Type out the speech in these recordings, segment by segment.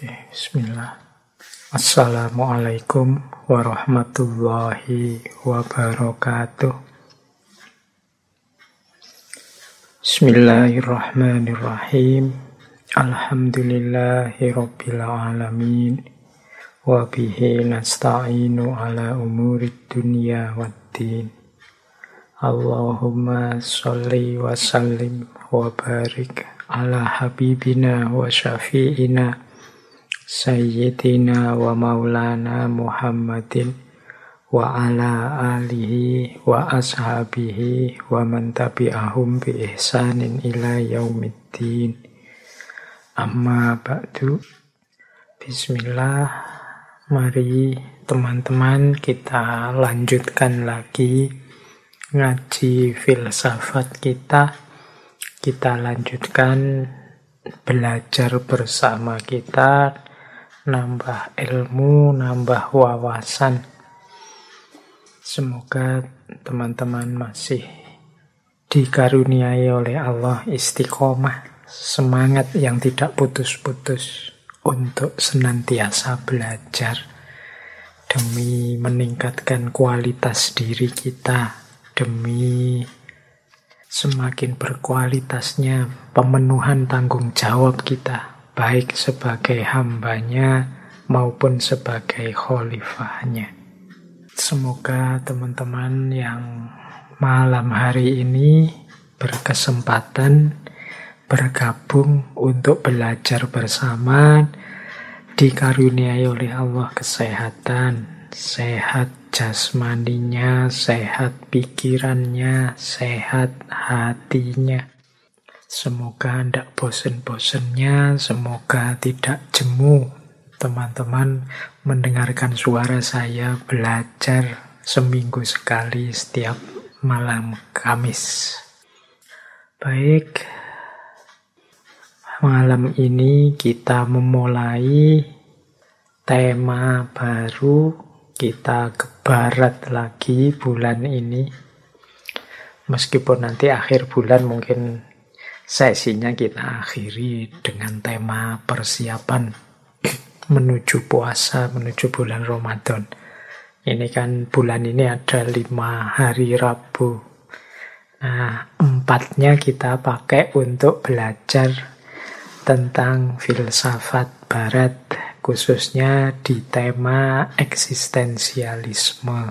Bismillah. Assalamualaikum warahmatullahi wabarakatuh. Bismillahirrahmanirrahim. Alhamdulillahi rabbil alamin. Wa bihi nasta'inu ala umurid dunya waddin. Allahumma sholli wa sallim wa barik ala habibina wa syafi'ina Sayyidina wa maulana Muhammadin wa ala alihi wa ashabihi wa man tabi'ahum bi ihsanin ila yaumiddin. Amma ba'du. Bismillah. Mari teman-teman kita lanjutkan lagi ngaji filsafat kita. Kita lanjutkan belajar bersama kita, nambah ilmu, nambah wawasan. Semoga teman-teman masih dikaruniai oleh Allah istiqomah, semangat yang tidak putus-putus untuk senantiasa belajar demi meningkatkan kualitas diri kita, demi semakin berkualitasnya pemenuhan tanggung jawab kita, baik sebagai hambanya maupun sebagai khalifahnya. Semoga teman-teman yang malam hari ini berkesempatan bergabung untuk belajar bersama, dikaruniai oleh Allah kesehatan, sehat jasmaninya, sehat pikirannya, sehat hatinya. Semoga tidak bosan-bosannya, semoga tidak jemu teman-teman mendengarkan suara saya belajar seminggu sekali setiap malam Kamis. Baik, malam ini kita memulai tema baru. Kita ke barat lagi bulan ini. Meskipun nanti akhir bulan mungkin sesinya kita akhiri dengan tema persiapan menuju puasa, menuju bulan Ramadan. Ini kan bulan ini ada 5 hari Rabu. Nah, 4-nya kita pakai untuk belajar tentang filsafat barat, khususnya di tema eksistensialisme.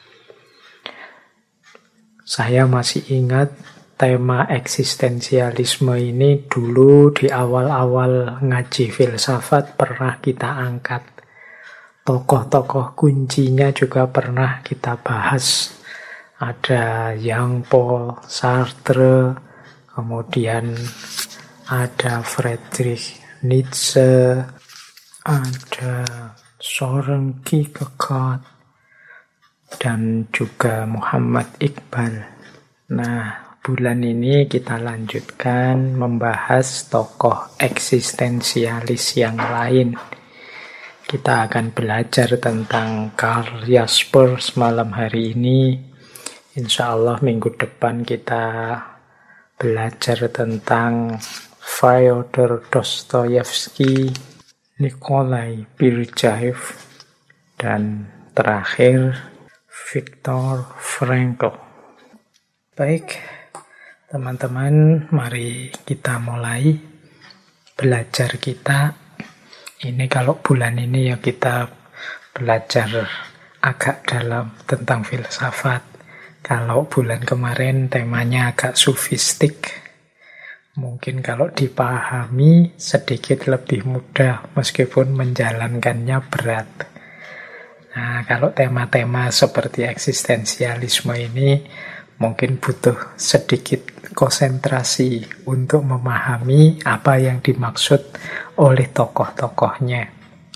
Saya masih ingat tema eksistensialisme ini dulu di awal-awal ngaji filsafat pernah kita angkat. Tokoh-tokoh kuncinya juga pernah kita bahas. Ada Jean-Paul Sartre, kemudian ada Friedrich Nietzsche, ada Søren Kierkegaard, dan juga Muhammad Iqbal. Nah, bulan ini kita lanjutkan membahas tokoh eksistensialis yang lain. Kita akan belajar tentang Karl Jaspers malam hari ini. Insya Allah minggu depan kita belajar tentang Fyodor Dostoyevsky, Nikolai Birjaev, dan terakhir Viktor Frankl. Baik, teman-teman, mari kita mulai belajar kita. Ini kalau bulan ini ya kita belajar agak dalam tentang filsafat. Kalau bulan kemarin temanya agak sufistik. Mungkin kalau dipahami sedikit lebih mudah meskipun menjalankannya berat. Nah, kalau tema-tema seperti eksistensialisme ini mungkin butuh sedikit konsentrasi untuk memahami apa yang dimaksud oleh tokoh-tokohnya.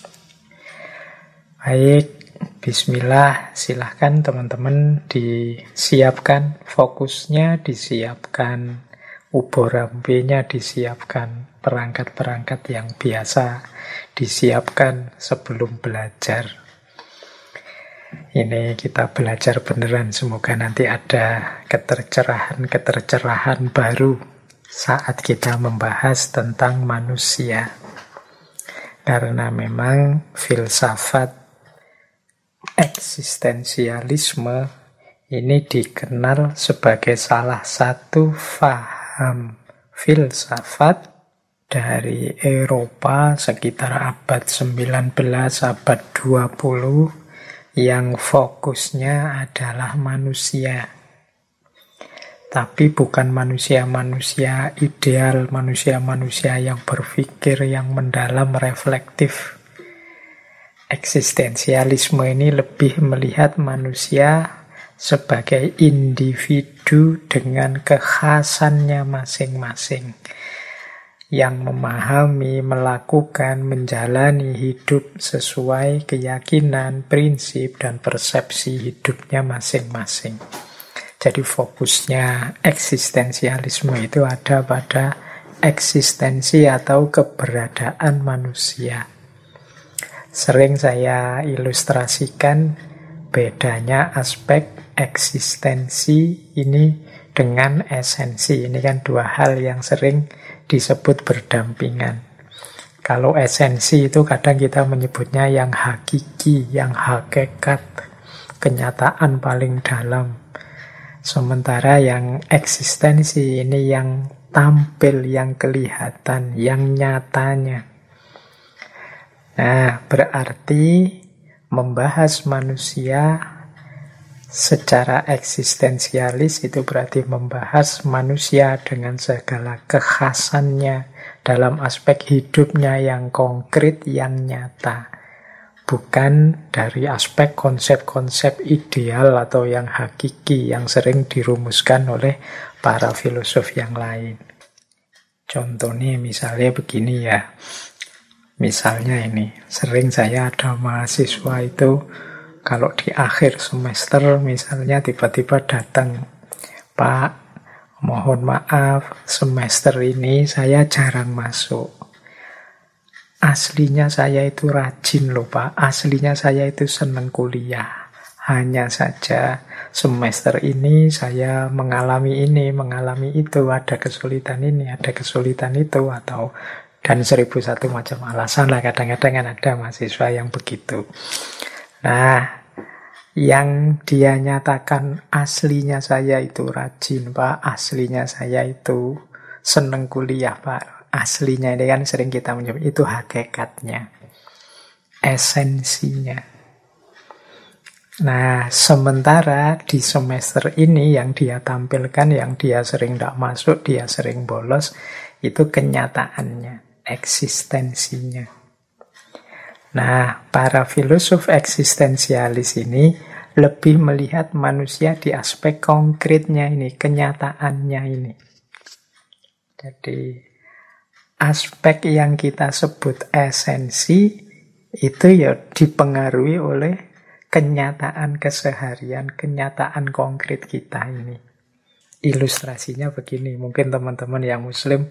Baik, bismillah, silahkan teman-teman disiapkan fokusnya, disiapkan uborambenya, disiapkan perangkat-perangkat yang biasa disiapkan sebelum belajar. Ini kita belajar beneran, semoga nanti ada ketercerahan baru saat kita membahas tentang manusia. Karena memang filsafat eksistensialisme ini dikenal sebagai salah satu faham filsafat dari Eropa sekitar abad 19, abad 20 yang fokusnya adalah manusia. Tapi bukan manusia-manusia ideal, manusia-manusia yang berpikir, yang mendalam, reflektif. Eksistensialisme ini lebih melihat manusia sebagai individu dengan kekhasannya masing-masing, yang memahami, melakukan, menjalani hidup sesuai keyakinan, prinsip, dan persepsi hidupnya masing-masing. Jadi fokusnya eksistensialisme itu ada pada eksistensi atau keberadaan manusia. Sering saya ilustrasikan bedanya aspek eksistensi ini dengan esensi. Ini kan dua hal yang sering disebut berdampingan. Kalau esensi itu kadang kita menyebutnya yang hakiki, yang hakikat, kenyataan paling dalam. Sementara yang eksistensi ini yang tampil, yang kelihatan, yang nyatanya. Nah, berarti membahas manusia secara eksistensialis itu berarti membahas manusia dengan segala kekhasannya dalam aspek hidupnya yang konkret, yang nyata. Bukan dari aspek konsep-konsep ideal atau yang hakiki yang sering dirumuskan oleh para filosof yang lain. Contohnya misalnya begini ya. Misalnya ini, sering saya ada mahasiswa itu kalau di akhir semester misalnya tiba-tiba datang, "Pak, mohon maaf, semester ini saya jarang masuk. Aslinya saya itu rajin loh Pak, aslinya saya itu senang kuliah. Hanya saja semester ini saya mengalami ini, mengalami itu, ada kesulitan ini, ada kesulitan itu, atau dan 1001 macam alasan lah. Kadang-kadang kan ada mahasiswa yang begitu. Nah, yang dia nyatakan aslinya saya itu rajin Pak, aslinya saya itu senang kuliah Pak. Aslinya ini kan sering kita menyebut itu hakikatnya, esensinya. Nah, sementara di semester ini yang dia tampilkan, yang dia sering tidak masuk, dia sering bolos, itu kenyataannya, eksistensinya. Nah, para filosof eksistensialis ini lebih melihat manusia di aspek konkretnya ini, kenyataannya ini. Jadi aspek yang kita sebut esensi itu ya dipengaruhi oleh kenyataan keseharian, kenyataan konkret kita ini. Ilustrasinya begini, mungkin teman-teman yang muslim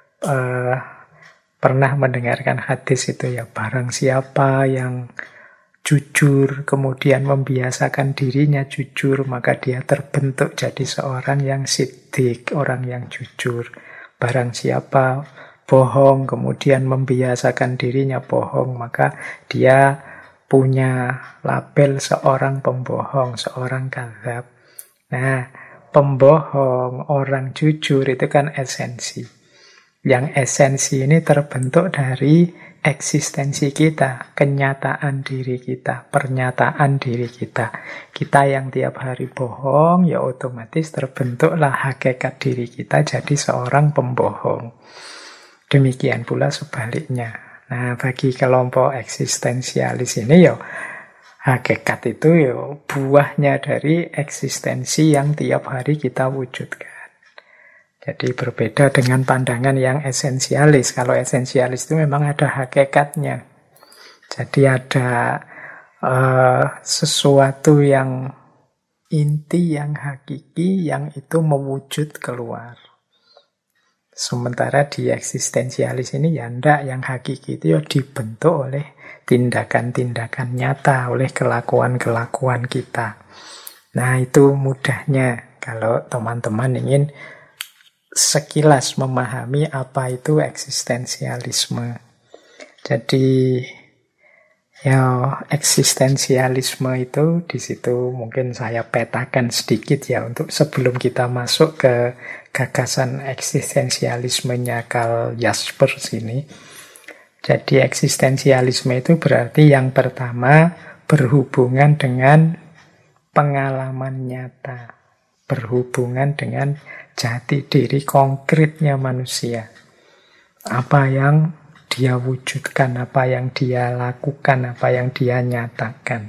pernah mendengarkan hadis itu ya, barang siapa yang jujur, kemudian membiasakan dirinya jujur, maka dia terbentuk jadi seorang yang siddiq, orang yang jujur. Barang siapa bohong, kemudian membiasakan dirinya bohong, maka dia punya label seorang pembohong, seorang kadzab. Nah, pembohong, orang jujur itu kan esensi. Yang esensi ini terbentuk dari eksistensi kita, kenyataan diri kita, pernyataan diri kita. Kita yang tiap hari bohong, ya otomatis terbentuklah hakikat diri kita jadi seorang pembohong. Demikian pula sebaliknya. Nah, bagi kelompok eksistensialis ini ya hakikat itu ya buahnya dari eksistensi yang tiap hari kita wujudkan. Jadi berbeda dengan pandangan yang esensialis. Kalau esensialis itu memang ada hakikatnya. Jadi ada sesuatu yang inti, yang hakiki, yang itu mewujud keluar. Sementara di eksistensialis ini ya enggak, yang hakiki itu ya dibentuk oleh tindakan-tindakan nyata, oleh kelakuan-kelakuan kita. Nah, itu mudahnya kalau teman-teman ingin sekilas memahami apa itu eksistensialisme. Jadi ya eksistensialisme itu di situ mungkin saya petakan sedikit ya untuk sebelum kita masuk ke gagasan eksistensialismenya Karl Jaspers ini. Jadi eksistensialisme itu berarti yang pertama berhubungan dengan pengalaman nyata, berhubungan dengan jati diri konkretnya manusia. Apa yang dia wujudkan, apa yang dia lakukan, apa yang dia nyatakan.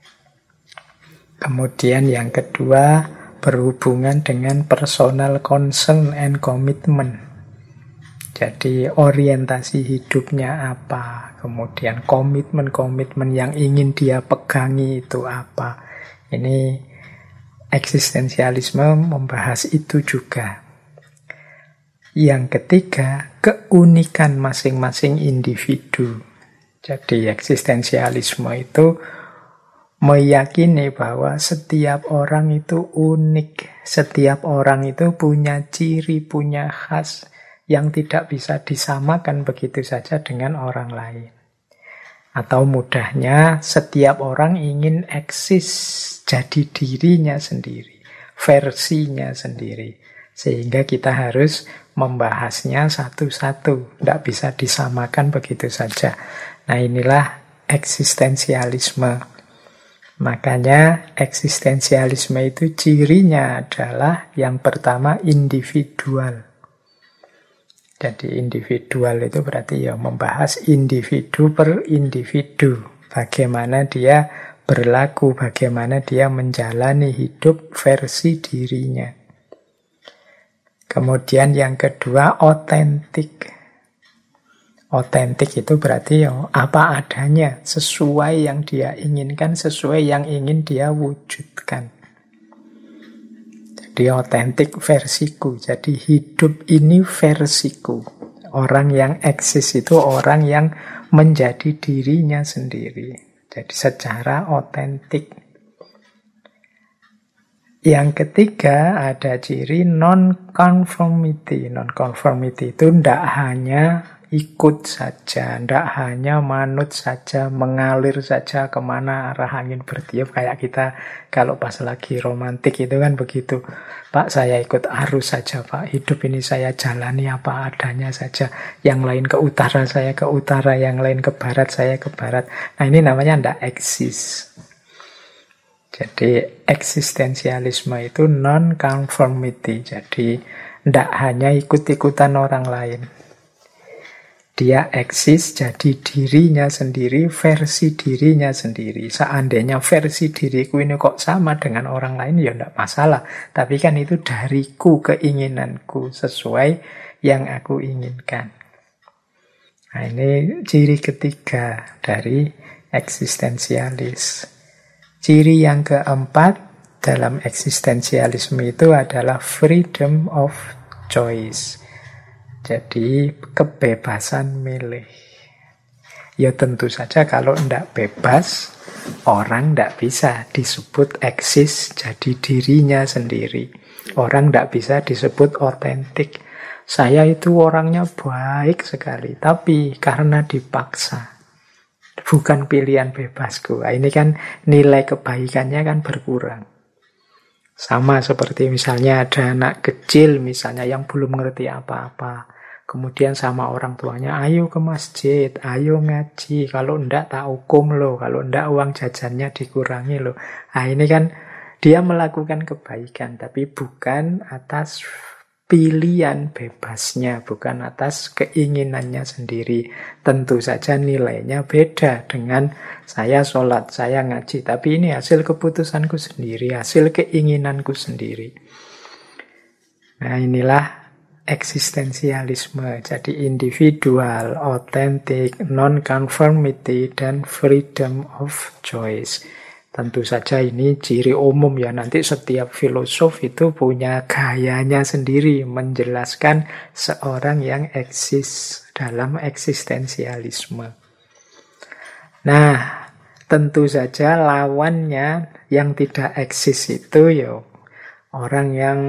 Kemudian yang kedua, berhubungan dengan personal concern and commitment. Jadi orientasi hidupnya apa, kemudian komitmen-komitmen yang ingin dia pegangi itu apa. Ini eksistensialisme membahas itu juga. Yang ketiga, keunikan masing-masing individu. Jadi eksistensialisme itu meyakini bahwa setiap orang itu unik, setiap orang itu punya ciri, punya khas yang tidak bisa disamakan begitu saja dengan orang lain. Atau mudahnya, setiap orang ingin eksis jadi dirinya sendiri, versinya sendiri. Sehingga kita harus membahasnya satu-satu, tidak bisa disamakan begitu saja. Nah, inilah eksistensialisme. Makanya eksistensialisme itu cirinya adalah yang pertama individual. Jadi individual itu berarti ya membahas individu per individu. Bagaimana dia berlaku, bagaimana dia menjalani hidup versi dirinya. Kemudian yang kedua, otentik. Otentik itu berarti ya apa adanya, sesuai yang dia inginkan, sesuai yang ingin dia wujudkan. Jadi otentik versiku, jadi hidup ini versiku. Orang yang eksis itu orang yang menjadi dirinya sendiri. Jadi secara otentik. Yang ketiga ada ciri non-conformity. Non-conformity itu tidak hanya ikut saja, tidak hanya manut saja, mengalir saja kemana arah angin bertiup. Kayak kita kalau pas lagi romantik itu kan begitu. Pak, saya ikut arus saja, Pak. Hidup ini saya jalani apa adanya saja. Yang lain ke utara, saya ke utara. Yang lain ke barat, saya ke barat. Nah, ini namanya tidak eksis. Jadi eksistensialisme itu non-conformity. Jadi tidak hanya ikut-ikutan orang lain. Dia eksis jadi dirinya sendiri, versi dirinya sendiri. Seandainya versi diriku ini kok sama dengan orang lain, ya tidak masalah. Tapi kan itu dariku, keinginanku, sesuai yang aku inginkan. Nah, ini ciri ketiga dari eksistensialis. Ciri yang keempat dalam eksistensialisme itu adalah freedom of choice. Jadi kebebasan milih. Ya tentu saja kalau tidak bebas, orang tidak bisa disebut eksis jadi dirinya sendiri. Orang tidak bisa disebut otentik. Saya itu orangnya baik sekali, tapi karena dipaksa. Bukan pilihan bebasku. Nah, ini kan nilai kebaikannya kan berkurang. Sama seperti misalnya ada anak kecil misalnya yang belum ngerti apa-apa. Kemudian sama orang tuanya, ayo ke masjid, ayo ngaji. Kalau enggak tak hukum loh, kalau enggak uang jajannya dikurangi loh. Nah, ini kan dia melakukan kebaikan, tapi bukan atas pilihan bebasnya, bukan atas keinginannya sendiri. Tentu saja nilainya beda dengan saya sholat, saya ngaji. Tapi ini hasil keputusanku sendiri, hasil keinginanku sendiri. Nah, inilah eksistensialisme. Jadi individual, authentic, non-conformity, dan freedom of choice. Tentu saja ini ciri umum ya. Nanti setiap filosof itu punya gayanya sendiri menjelaskan seorang yang eksis dalam eksistensialisme. Nah, tentu saja lawannya yang tidak eksis itu ya orang yang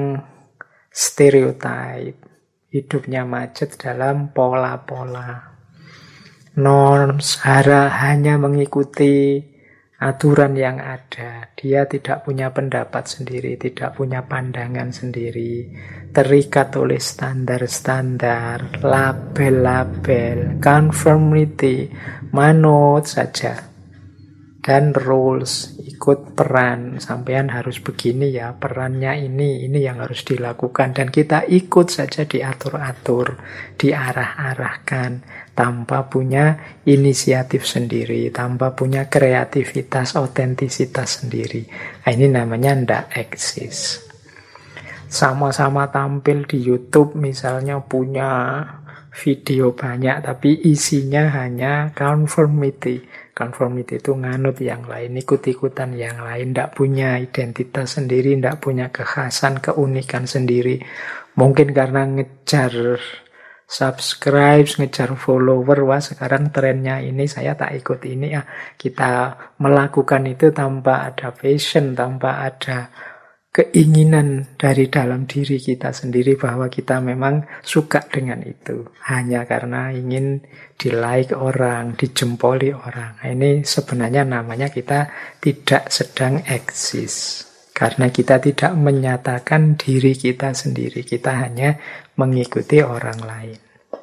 stereotip, hidupnya macet dalam pola-pola. hanya mengikuti aturan yang ada. Dia tidak punya pendapat sendiri, tidak punya pandangan sendiri, terikat oleh standar-standar, label-label, conformity, manut saja. Dan rules, ikut peran, sampean harus begini ya, perannya ini yang harus dilakukan. Dan kita ikut saja, diatur-atur, diarah-arahkan, tanpa punya inisiatif sendiri, tanpa punya kreativitas, otentisitas sendiri. Nah, ini namanya ndak eksis. Sama-sama tampil di YouTube misalnya, punya video banyak, tapi isinya hanya conformity. Conformity itu nganut yang lain, ikut-ikutan yang lain, tidak punya identitas sendiri, tidak punya kekhasan, keunikan sendiri. Mungkin karena ngejar subscribe, ngejar follower, wah sekarang trennya ini, saya tak ikut ini. Kita melakukan itu tanpa ada passion, tanpa ada keinginan dari dalam diri kita sendiri bahwa kita memang suka dengan itu. Hanya karena ingin di-like orang, dijempoli orang. Nah, ini sebenarnya namanya kita tidak sedang eksis. Karena kita tidak menyatakan diri kita sendiri. Kita hanya mengikuti orang lain.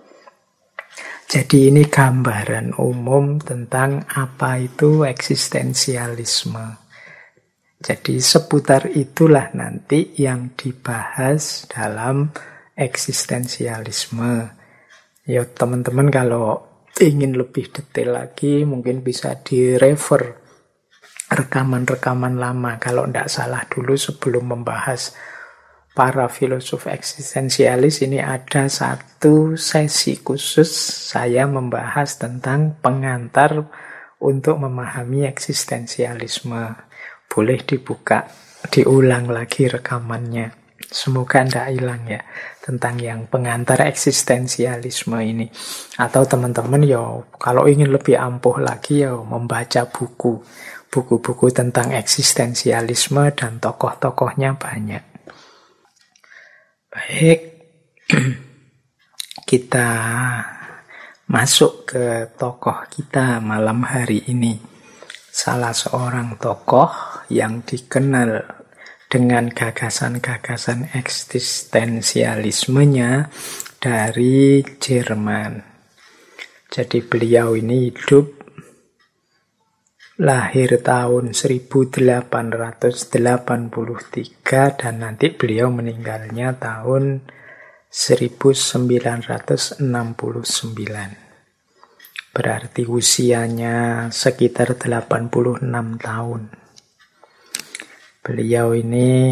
Jadi ini gambaran umum tentang apa itu eksistensialisme. Jadi seputar itulah nanti yang dibahas dalam eksistensialisme. Ya teman-teman kalau ingin lebih detail lagi mungkin bisa direfer rekaman-rekaman lama. Kalau tidak salah dulu sebelum membahas para filosof eksistensialis ini ada satu sesi khusus saya membahas tentang pengantar untuk memahami eksistensialisme. Boleh dibuka, diulang lagi rekamannya. Semoga tidak hilang ya, tentang yang pengantar eksistensialisme ini. Atau teman-teman ya, kalau ingin lebih ampuh lagi ya, membaca buku-buku tentang eksistensialisme dan tokoh-tokohnya banyak. Baik, kita masuk ke tokoh kita malam hari ini. Salah seorang tokoh yang dikenal dengan gagasan-gagasan eksistensialismenya dari Jerman. Jadi beliau ini hidup lahir tahun 1883 dan nanti beliau meninggalnya tahun 1969. Berarti usianya sekitar 86 tahun. Beliau ini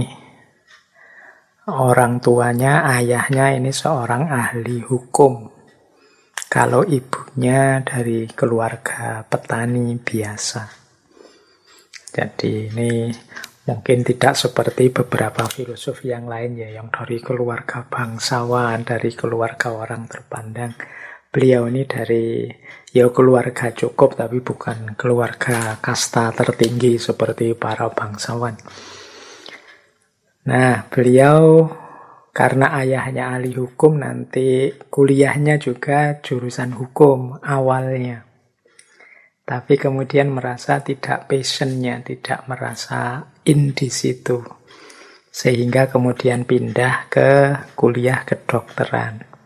orang tuanya, ayahnya ini seorang ahli hukum. Kalau ibunya dari keluarga petani biasa. Jadi ini mungkin tidak seperti beberapa filosof yang lain ya, yang dari keluarga bangsawan, dari keluarga orang terpandang. Beliau ini dari keluarga cukup, tapi bukan keluarga kasta tertinggi seperti para bangsawan. Nah, beliau karena ayahnya ahli hukum, nanti kuliahnya juga jurusan hukum awalnya. Tapi kemudian merasa tidak passionnya, tidak merasa in di situ. Sehingga kemudian pindah ke kuliah kedokteran.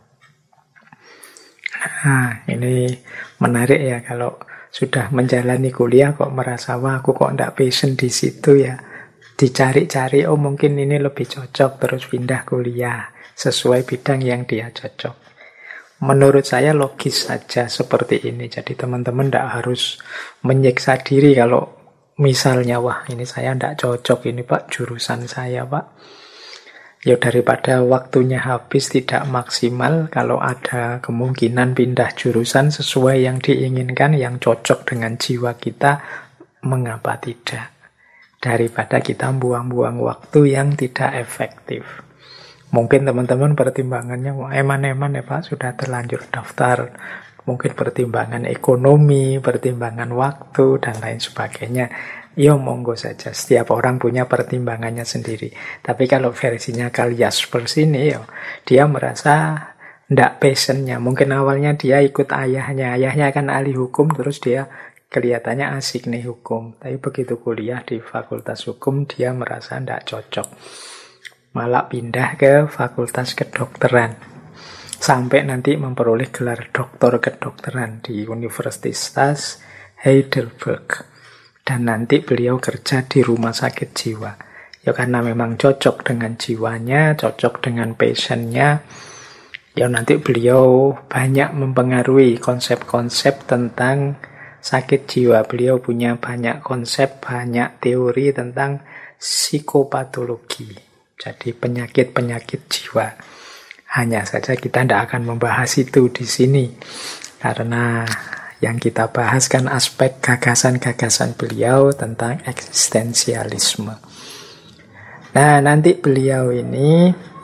Nah, ini menarik ya, kalau sudah menjalani kuliah kok merasa, wah aku kok enggak passion di situ ya. Dicari-cari, oh mungkin ini lebih cocok, terus pindah kuliah sesuai bidang yang dia cocok. Menurut saya logis saja seperti ini. Jadi teman-teman enggak harus menyiksa diri kalau misalnya, wah ini saya enggak cocok, ini Pak jurusan saya Pak. Ya daripada waktunya habis tidak maksimal, kalau ada kemungkinan pindah jurusan sesuai yang diinginkan, yang cocok dengan jiwa kita, mengapa tidak? Daripada kita buang-buang waktu yang tidak efektif. Mungkin teman-teman pertimbangannya, eman-eman ya Pak, sudah terlanjur daftar. Mungkin pertimbangan ekonomi, pertimbangan waktu, dan lain sebagainya. Ya monggo saja, setiap orang punya pertimbangannya sendiri. Tapi kalau versinya Karl Jaspers ini, dia merasa ndak passionnya. Mungkin awalnya dia ikut ayahnya kan ahli hukum, terus dia kelihatannya asik nih hukum. Tapi begitu kuliah di fakultas hukum, dia merasa ndak cocok. Malah pindah ke fakultas kedokteran. Sampai nanti memperoleh gelar doktor kedokteran di Universitas Heidelberg. Dan nanti beliau kerja di rumah sakit jiwa. Ya karena memang cocok dengan jiwanya, cocok dengan passionnya. Ya nanti beliau banyak mempengaruhi konsep-konsep tentang sakit jiwa. Beliau punya banyak konsep, banyak teori tentang psikopatologi. Jadi penyakit-penyakit jiwa. Hanya saja kita tidak akan membahas itu di sini. Karena yang kita bahas kan aspek gagasan-gagasan beliau tentang eksistensialisme. Nah, nanti beliau ini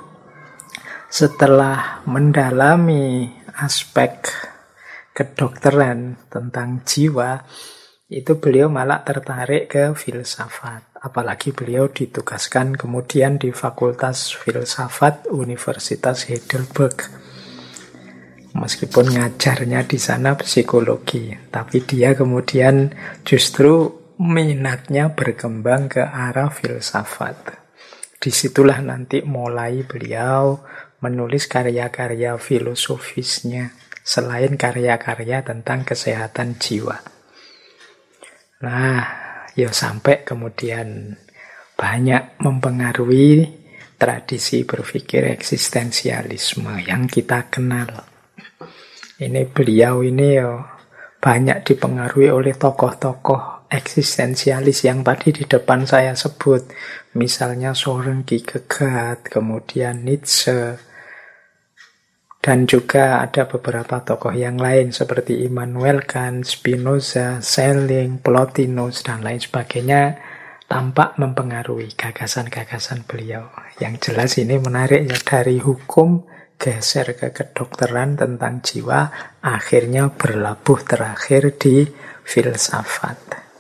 setelah mendalami aspek kedokteran tentang jiwa, itu beliau malah tertarik ke filsafat. Apalagi beliau ditugaskan kemudian di Fakultas Filsafat Universitas Heidelberg. Meskipun ngajarnya di sana psikologi, tapi dia kemudian justru minatnya berkembang ke arah filsafat. Disitulah nanti mulai beliau menulis karya-karya filosofisnya, selain karya-karya tentang kesehatan jiwa. Nah, ya sampai kemudian banyak mempengaruhi tradisi berpikir eksistensialisme yang kita kenal. Ini beliau ini ya banyak dipengaruhi oleh tokoh-tokoh eksistensialis yang tadi di depan saya sebut. Misalnya Søren Kierkegaard, kemudian Nietzsche, dan juga ada beberapa tokoh yang lain seperti Immanuel Kant, Spinoza, Schelling, Plotinus, dan lain sebagainya, tampak mempengaruhi gagasan-gagasan beliau. Yang jelas ini menarik ya, dari hukum geser ke kedokteran tentang jiwa, akhirnya berlabuh terakhir di filsafat.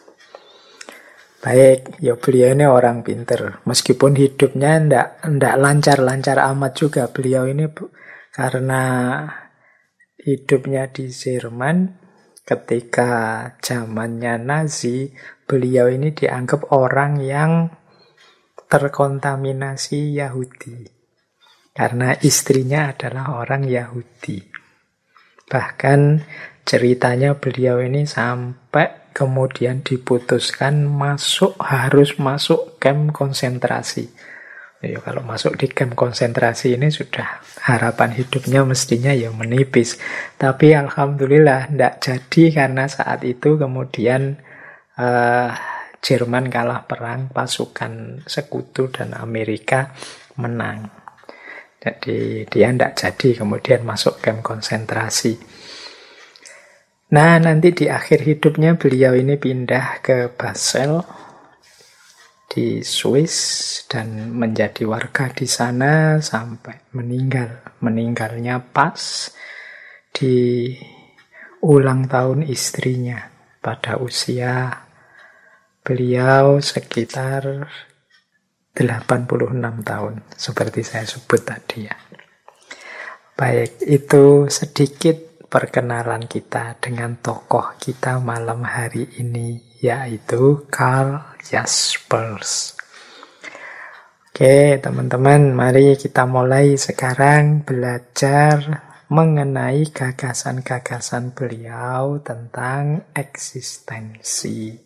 Baik, ya beliau ini orang pinter. Meskipun hidupnya ndak lancar-lancar amat juga. Beliau ini karena hidupnya di Jerman ketika zamannya Nazi, beliau ini dianggap orang yang terkontaminasi Yahudi. Karena istrinya adalah orang Yahudi. Bahkan ceritanya beliau ini sampai kemudian diputuskan harus masuk kamp konsentrasi. Ya, kalau masuk di kamp konsentrasi ini sudah harapan hidupnya mestinya ya menipis. Tapi alhamdulillah tidak jadi karena saat itu kemudian Jerman kalah perang, pasukan sekutu dan Amerika menang. Jadi dia tidak jadi kemudian masuk kamp konsentrasi. Nah, nanti di akhir hidupnya beliau ini pindah ke Basel di Swiss dan menjadi warga di sana sampai meninggal. Meninggalnya pas di ulang tahun istrinya pada usia beliau sekitar 86 tahun, seperti saya sebut tadi ya. Baik, itu sedikit perkenalan kita dengan tokoh kita malam hari ini, yaitu Karl Jaspers. Oke, teman-teman, mari kita mulai sekarang belajar mengenai gagasan-gagasan beliau tentang eksistensi.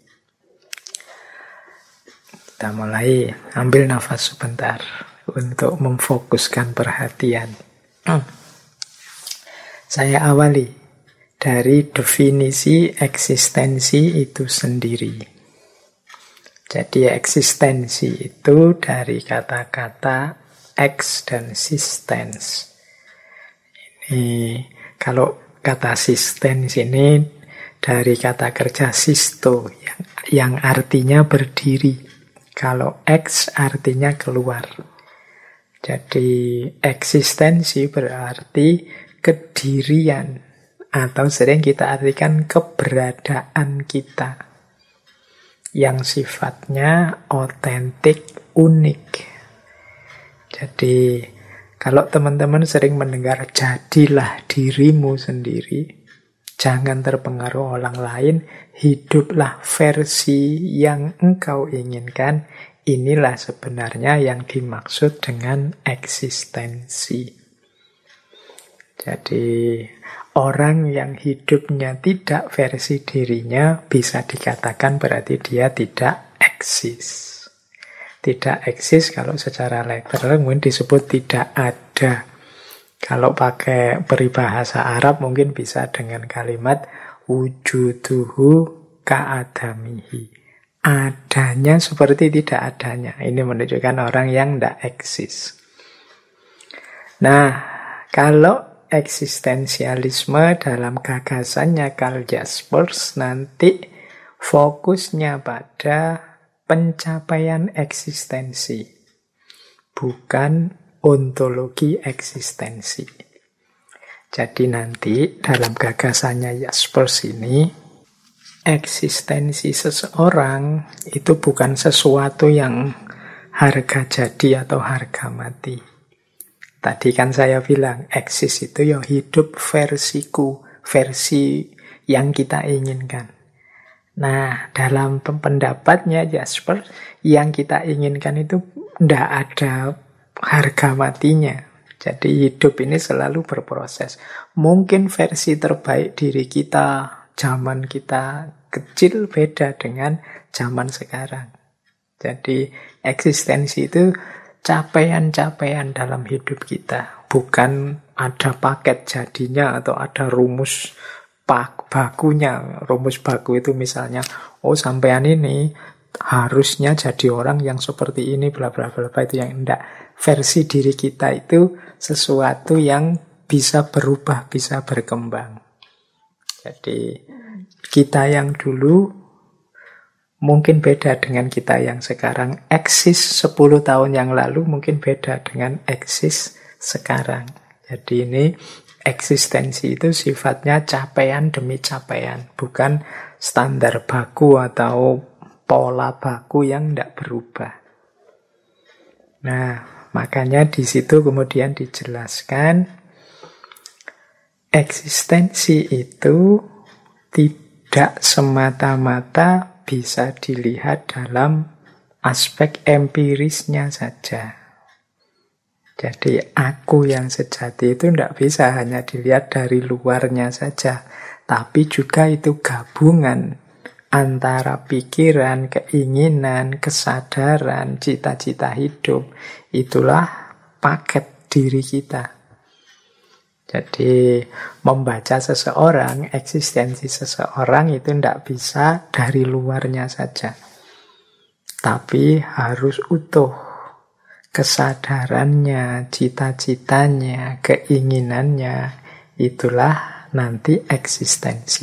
Kita mulai, ambil nafas sebentar untuk memfokuskan perhatian. Saya awali dari definisi eksistensi itu sendiri. Jadi eksistensi itu dari kata-kata ex dan sistens. Ini kalau kata sistens ini dari kata kerja sisto yang artinya berdiri. Kalau ex artinya keluar. Jadi eksistensi berarti kedirian atau sering kita artikan keberadaan kita yang sifatnya otentik, unik. Jadi Kalau teman-teman sering mendengar jadilah dirimu sendiri, jangan terpengaruh orang lain, hiduplah versi yang engkau inginkan, inilah sebenarnya yang dimaksud dengan eksistensi. Jadi orang yang hidupnya tidak versi dirinya bisa dikatakan berarti dia tidak eksis. Tidak eksis kalau secara literal mungkin disebut tidak ada. Kalau pakai peribahasa Arab mungkin bisa dengan kalimat wujuduhu ka'adamihi. Adanya seperti tidak adanya. Ini menunjukkan orang yang tidak eksis. Nah, kalau eksistensialisme dalam gagasannya Karl Jaspers nanti fokusnya pada pencapaian eksistensi, bukan ontologi eksistensi. Jadi nanti dalam gagasannya Jaspers ini, eksistensi seseorang itu bukan sesuatu yang harga jadi atau harga mati. Tadi kan saya bilang, eksis itu ya hidup versiku, versi yang kita inginkan. Nah, dalam pendapatnya Jaspers, yang kita inginkan itu tidak ada harga matinya. Jadi hidup ini selalu berproses. Mungkin versi terbaik diri kita, zaman kita kecil beda dengan zaman sekarang. Jadi eksistensi itu capaian-capaian dalam hidup kita. Bukan ada paket jadinya atau ada rumus bakunya. Rumus baku itu misalnya, oh sampean ini harusnya jadi orang yang seperti ini, bla bla bla, itu yang enggak. Versi diri kita itu sesuatu yang bisa berubah, bisa berkembang. Jadi kita yang dulu mungkin beda dengan kita yang sekarang. Eksis 10 tahun yang lalu mungkin beda dengan eksis sekarang. Jadi ini eksistensi itu sifatnya capaian demi capaian, bukan standar baku atau pola baku yang tidak berubah. Nah, makanya di situ kemudian dijelaskan eksistensi itu tidak semata-mata bisa dilihat dalam aspek empirisnya saja. Jadi aku yang sejati itu tidak bisa hanya dilihat dari luarnya saja, tapi juga itu gabungan antara pikiran, keinginan, kesadaran, cita-cita hidup. Itulah paket diri kita. Jadi membaca seseorang, eksistensi seseorang itu tidak bisa dari luarnya saja, tapi harus utuh. Kesadarannya, cita-citanya, keinginannya, itulah nanti eksistensi.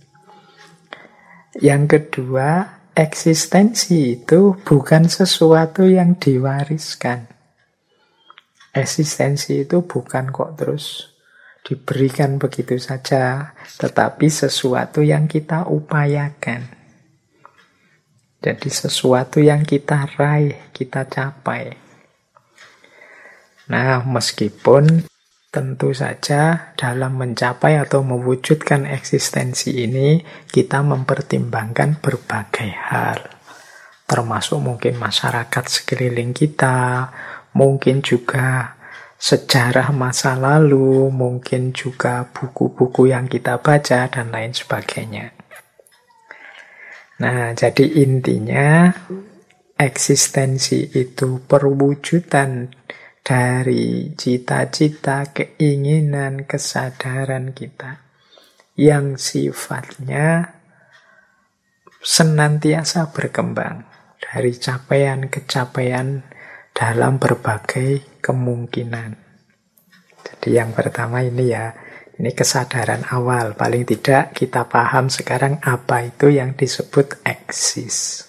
Yang kedua, eksistensi itu bukan sesuatu yang diwariskan. Eksistensi itu bukan kok terus diberikan begitu saja, tetapi sesuatu yang kita upayakan. Jadi sesuatu yang kita raih, kita capai. Nah, meskipun tentu saja dalam mencapai atau mewujudkan eksistensi ini, kita mempertimbangkan berbagai hal. Termasuk mungkin masyarakat sekeliling kita, mungkin juga sejarah masa lalu, mungkin juga buku-buku yang kita baca, dan lain sebagainya. Nah, jadi intinya eksistensi itu perwujudan dari cita-cita, keinginan, kesadaran kita yang sifatnya senantiasa berkembang dari capaian ke capaian dalam berbagai kemungkinan. Jadi yang pertama ini ya, ini kesadaran awal. Paling tidak kita paham sekarang apa itu yang disebut eksis.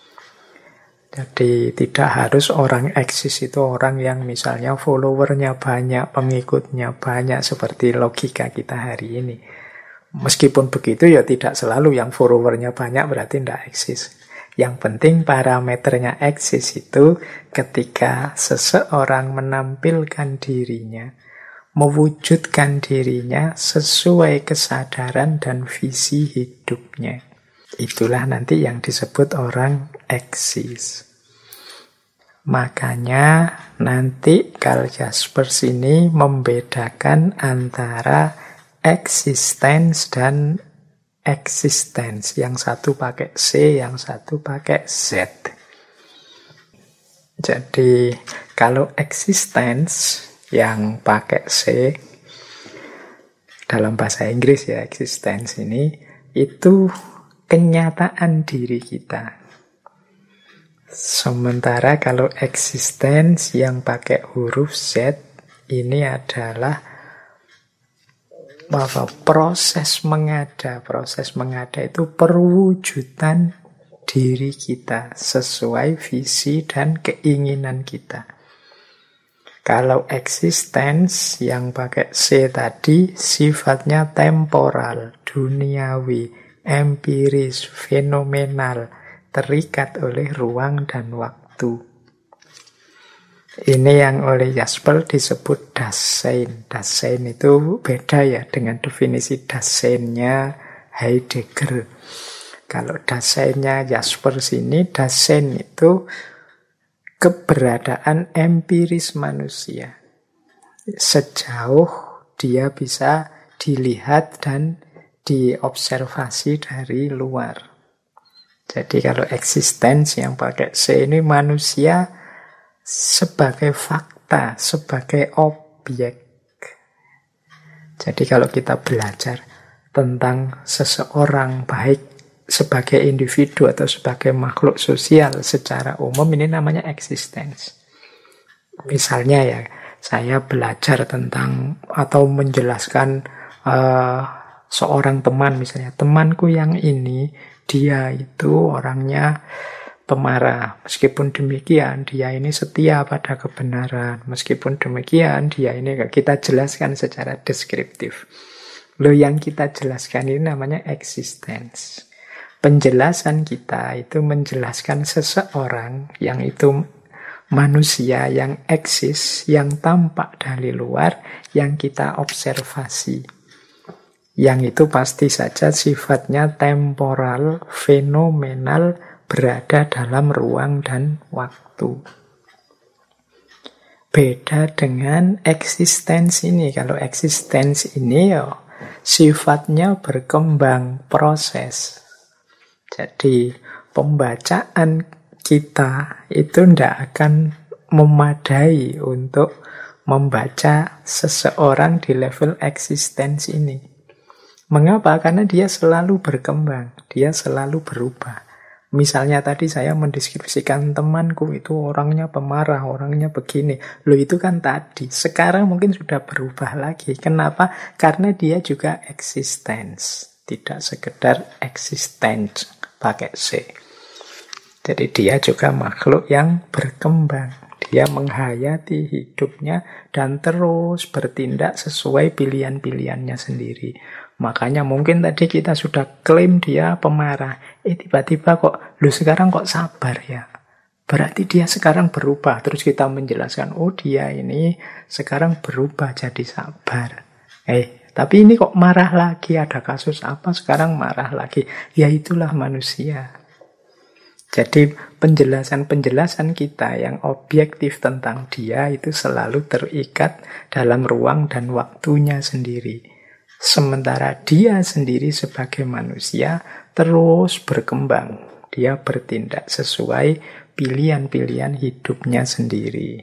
Jadi tidak harus orang eksis itu orang yang misalnya followernya banyak, pengikutnya banyak, seperti logika kita hari ini. Meskipun begitu ya tidak selalu yang followernya banyak berarti tidak eksis. Yang penting parameternya eksis itu ketika seseorang menampilkan dirinya, mewujudkan dirinya sesuai kesadaran dan visi hidupnya. Itulah nanti yang disebut orang eksis. Makanya nanti Karl Jaspers ini membedakan antara existence dan existence. Yang satu pakai C, yang satu pakai Z. Jadi kalau existence yang pakai C, dalam bahasa Inggris ya, existence ini, itu kenyataan diri kita. Sementara kalau existence yang pakai huruf Z, ini adalah proses mengada. Proses mengada itu perwujudan diri kita sesuai visi dan keinginan kita. Kalau existence yang pakai C tadi sifatnya temporal, duniawi, empiris, fenomenal, terikat oleh ruang dan waktu. Ini yang oleh Jaspers disebut Dasein. Dasein itu beda ya dengan definisi Daseinnya Heidegger. Kalau Daseinnya Jaspers ini, Dasein itu keberadaan empiris manusia. Sejauh dia bisa dilihat dan diobservasi dari luar. Jadi kalau existence yang pakai C ini manusia sebagai fakta, sebagai objek. Jadi kalau kita belajar tentang seseorang baik sebagai individu atau sebagai makhluk sosial secara umum, ini namanya existence. Misalnya ya, saya belajar tentang atau menjelaskan seorang teman misalnya. Temanku yang ini, dia itu orangnya pemarah. Meskipun demikian, dia ini setia pada kebenaran. Meskipun demikian, dia ini kita jelaskan secara deskriptif. Loh, yang kita jelaskan ini namanya existence. Penjelasan kita itu menjelaskan seseorang yang itu manusia yang eksis, yang tampak dari luar, yang kita observasi. Yang itu pasti saja sifatnya temporal, fenomenal, berada dalam ruang dan waktu. Beda dengan existence ini. Kalau existence ini ya sifatnya berkembang, proses. Jadi pembacaan kita itu tidak akan memadai untuk membaca seseorang di level existence ini. Mengapa? Karena dia selalu berkembang, dia selalu berubah. Misalnya tadi saya mendeskripsikan temanku itu orangnya pemarah, orangnya begini. Loh, itu kan tadi. Sekarang mungkin sudah berubah lagi. Kenapa? Karena dia juga existence. Tidak sekedar existence pakai C. Jadi dia juga makhluk yang berkembang. Dia menghayati hidupnya dan terus bertindak sesuai pilihan-pilihannya sendiri. Makanya mungkin tadi kita sudah klaim dia pemarah. Tiba-tiba kok, lu sekarang kok sabar ya? Berarti dia sekarang berubah. Terus kita menjelaskan, oh dia ini sekarang berubah jadi sabar. Tapi ini kok marah lagi? Ada kasus apa sekarang marah lagi? Ya itulah manusia. Jadi penjelasan-penjelasan kita yang objektif tentang dia itu selalu terikat dalam ruang dan waktunya sendiri. Sementara dia sendiri sebagai manusia terus berkembang. Dia bertindak sesuai pilihan-pilihan hidupnya sendiri.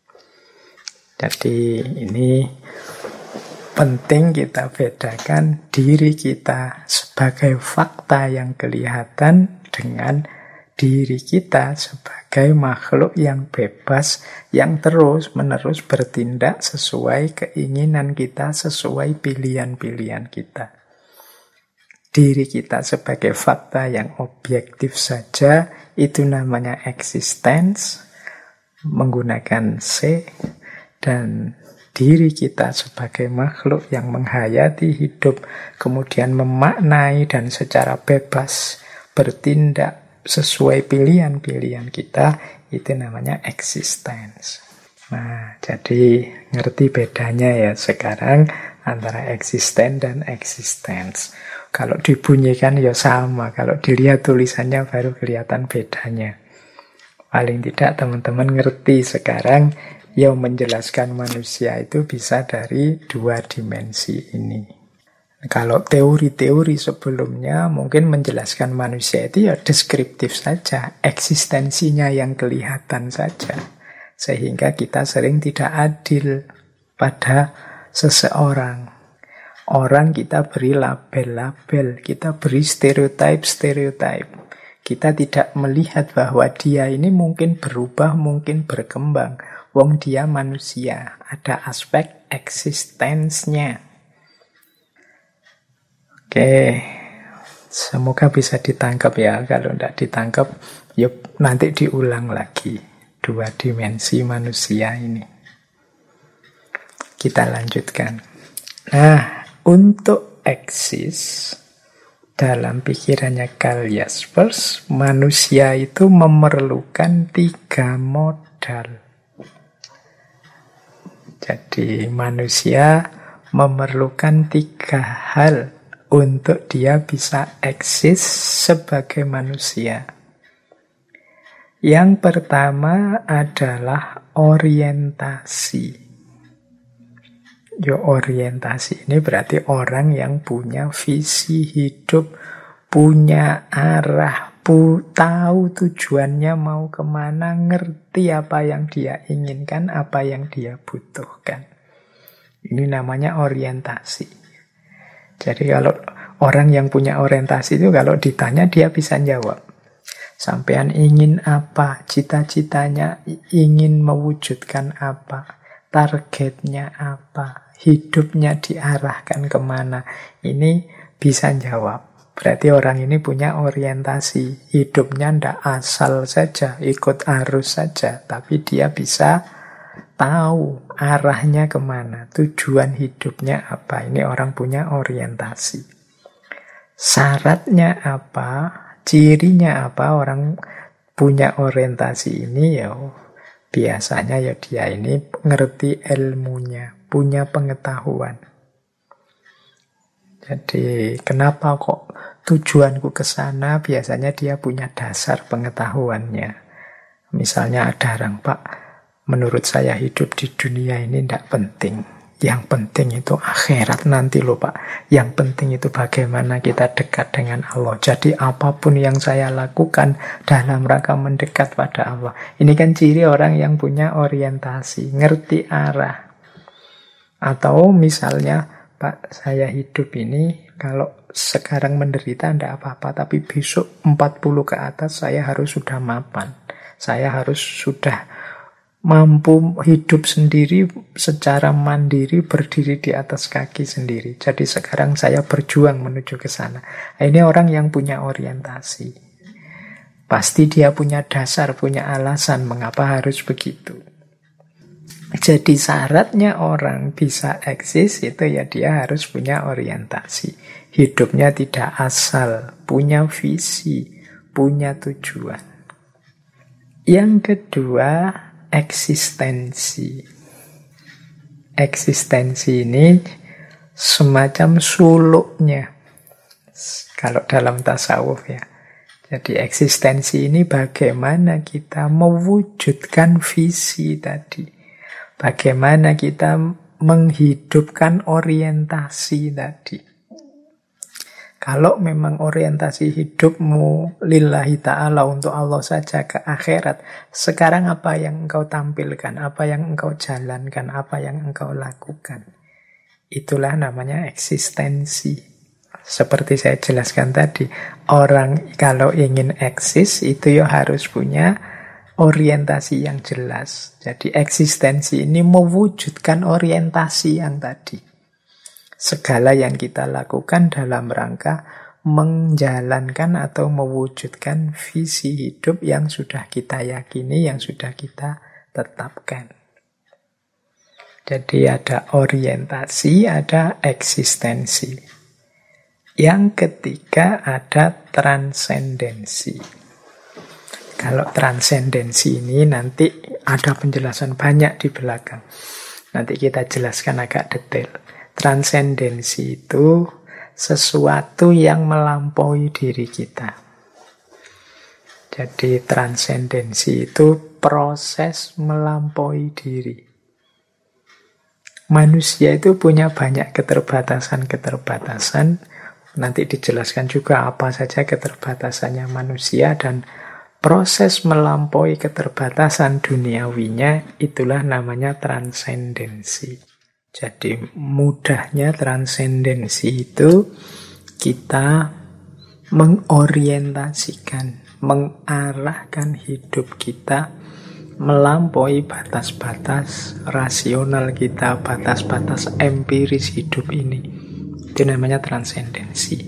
Jadi ini penting kita bedakan diri kita sebagai fakta yang kelihatan dengan diri kita sebagai makhluk yang bebas, yang terus-menerus bertindak sesuai keinginan kita, sesuai pilihan-pilihan kita. Diri kita sebagai fakta yang objektif saja, itu namanya existence, menggunakan C, dan diri kita sebagai makhluk yang menghayati hidup, kemudian memaknai dan secara bebas bertindak sesuai pilihan-pilihan kita, itu namanya existence. Nah, jadi ngerti bedanya ya sekarang antara existen dan existence. Kalau dibunyikan ya sama, kalau dilihat tulisannya baru kelihatan bedanya. Paling tidak teman-teman ngerti sekarang yang menjelaskan manusia itu bisa dari dua dimensi ini. Kalau teori-teori sebelumnya mungkin menjelaskan manusia itu ya deskriptif saja, eksistensinya yang kelihatan saja. Sehingga kita sering tidak adil pada seseorang. Orang kita beri label-label, kita beri stereotype. Kita tidak melihat bahwa dia ini mungkin berubah, mungkin berkembang. Wong dia manusia, ada aspek eksistensinya. Oke, semoga bisa ditangkap ya. Kalau tidak ditangkap, yuk nanti diulang lagi. Dua dimensi manusia ini. Kita lanjutkan. Nah, untuk eksis, dalam pikirannya Karl Jaspers, manusia itu memerlukan 3 modal. Jadi manusia memerlukan 3 hal untuk dia bisa eksis sebagai manusia. Yang pertama adalah orientasi. Orientasi ini berarti orang yang punya visi hidup, punya arah, tahu tujuannya mau kemana, ngerti apa yang dia inginkan, apa yang dia butuhkan. Ini namanya orientasi. Jadi kalau orang yang punya orientasi itu kalau ditanya dia bisa jawab. Sampean ingin apa? Cita-citanya ingin mewujudkan apa? Targetnya apa? Hidupnya diarahkan kemana? Ini bisa jawab. Berarti orang ini punya orientasi. Hidupnya ndak asal saja, ikut arus saja. Tapi dia bisa tahu arahnya kemana, tujuan hidupnya apa. Ini orang punya orientasi. Syaratnya apa, cirinya apa orang punya orientasi ini ya biasanya ya dia ini ngerti ilmunya, punya pengetahuan. Jadi kenapa kok tujuanku ke sana, biasanya dia punya dasar pengetahuannya. Misalnya ada orang, Pak, menurut saya hidup di dunia ini tidak penting. Yang penting itu akhirat nanti loh Pak. Yang penting itu bagaimana kita dekat dengan Allah. Jadi apapun yang saya lakukan dalam rangka mendekat pada Allah. Ini kan ciri orang yang punya orientasi, ngerti arah. Atau misalnya, Pak, saya hidup ini kalau sekarang menderita tidak apa-apa, tapi besok 40 ke atas saya harus sudah mapan. Saya harus sudah mampu hidup sendiri secara mandiri, berdiri di atas kaki sendiri. Jadi sekarang saya berjuang menuju ke sana. Ini orang yang punya orientasi. Pasti dia punya dasar, punya alasan mengapa harus begitu. Jadi syaratnya orang bisa eksis itu ya dia harus punya orientasi. Hidupnya tidak asal, punya visi, punya tujuan. Yang kedua, eksistensi. Eksistensi ini semacam suluknya kalau dalam tasawuf ya. Jadi eksistensi ini bagaimana kita mewujudkan visi tadi. Bagaimana kita menghidupkan orientasi tadi. Kalau memang orientasi hidupmu lillahi ta'ala untuk Allah saja ke akhirat, sekarang apa yang engkau tampilkan, apa yang engkau jalankan, apa yang engkau lakukan. Itulah namanya eksistensi. Seperti saya jelaskan tadi, orang kalau ingin eksis itu ya harus punya orientasi yang jelas. Jadi eksistensi ini mewujudkan orientasi yang tadi. Segala yang kita lakukan dalam rangka menjalankan atau mewujudkan visi hidup yang sudah kita yakini, yang sudah kita tetapkan. Jadi ada orientasi, ada eksistensi. Yang ketiga ada transendensi. Kalau transendensi ini nanti ada penjelasan banyak di belakang. Nanti kita jelaskan agak detail. Transendensi itu sesuatu yang melampaui diri kita. Jadi transendensi itu proses melampaui diri. Manusia itu punya banyak keterbatasan-keterbatasan. Nanti dijelaskan juga apa saja keterbatasannya manusia, dan proses melampaui keterbatasan duniawinya itulah namanya transendensi. Jadi mudahnya transendensi itu kita mengorientasikan, mengarahkan hidup kita melampaui batas-batas rasional kita, batas-batas empiris hidup ini. Itu namanya transendensi.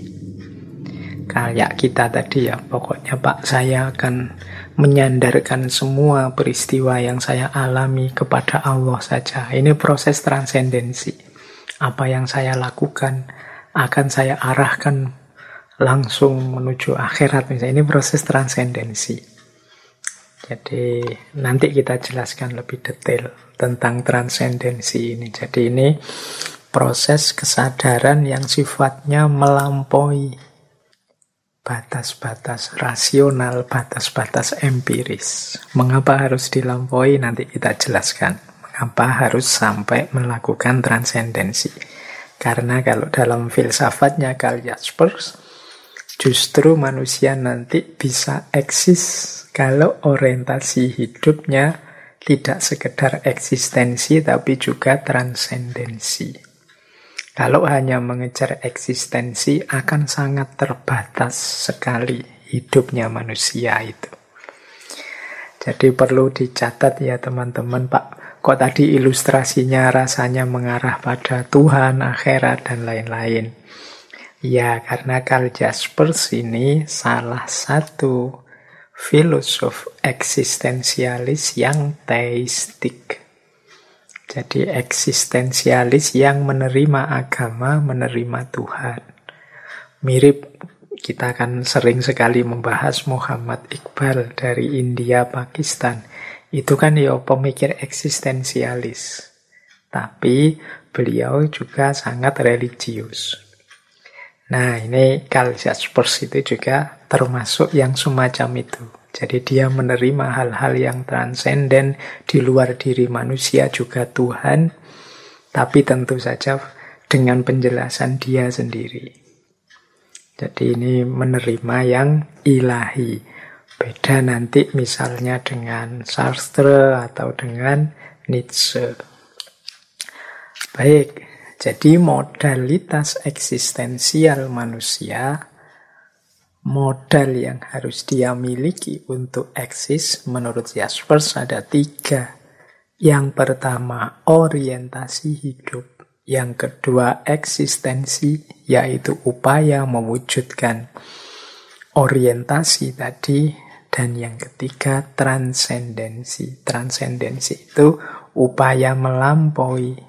Kayak kita tadi ya, pokoknya Pak, saya akan menyandarkan semua peristiwa yang saya alami kepada Allah saja. Ini proses transendensi. Apa yang saya lakukan akan saya arahkan langsung menuju akhirat. Misalnya, ini proses transendensi. Jadi nanti kita jelaskan lebih detail tentang transendensi ini. Jadi ini proses kesadaran yang sifatnya melampaui batas-batas rasional, batas-batas empiris. Mengapa harus dilampaui? Nanti kita jelaskan. Mengapa harus sampai melakukan transendensi? Karena kalau dalam filsafatnya Karl Jaspers, justru manusia nanti bisa eksis kalau orientasi hidupnya tidak sekedar eksistensi tapi juga transendensi. Kalau hanya mengejar eksistensi akan sangat terbatas sekali hidupnya manusia itu. Jadi perlu dicatat ya teman-teman, Pak. Kok tadi ilustrasinya rasanya mengarah pada Tuhan, akhirat, dan lain-lain. Ya, karena Karl Jaspers ini salah satu filosof eksistensialis yang teistik. Jadi eksistensialis yang menerima agama, menerima Tuhan. Mirip, kita akan sering sekali membahas Muhammad Iqbal dari India, Pakistan. Itu kan ya pemikir eksistensialis. Tapi beliau juga sangat religius. Nah, ini Karl Jaspers itu juga termasuk yang semacam itu. Jadi dia menerima hal-hal yang transenden di luar diri manusia, juga Tuhan, tapi tentu saja dengan penjelasan dia sendiri. Jadi ini menerima yang ilahi. Beda nanti misalnya dengan Sartre atau dengan Nietzsche. Baik. Jadi modalitas eksistensial manusia, modal yang harus dia miliki untuk eksis, menurut Jaspers ada 3. Yang pertama, orientasi hidup. Yang kedua, eksistensi, yaitu upaya mewujudkan orientasi tadi. Dan yang ketiga, transendensi. Transendensi itu upaya melampaui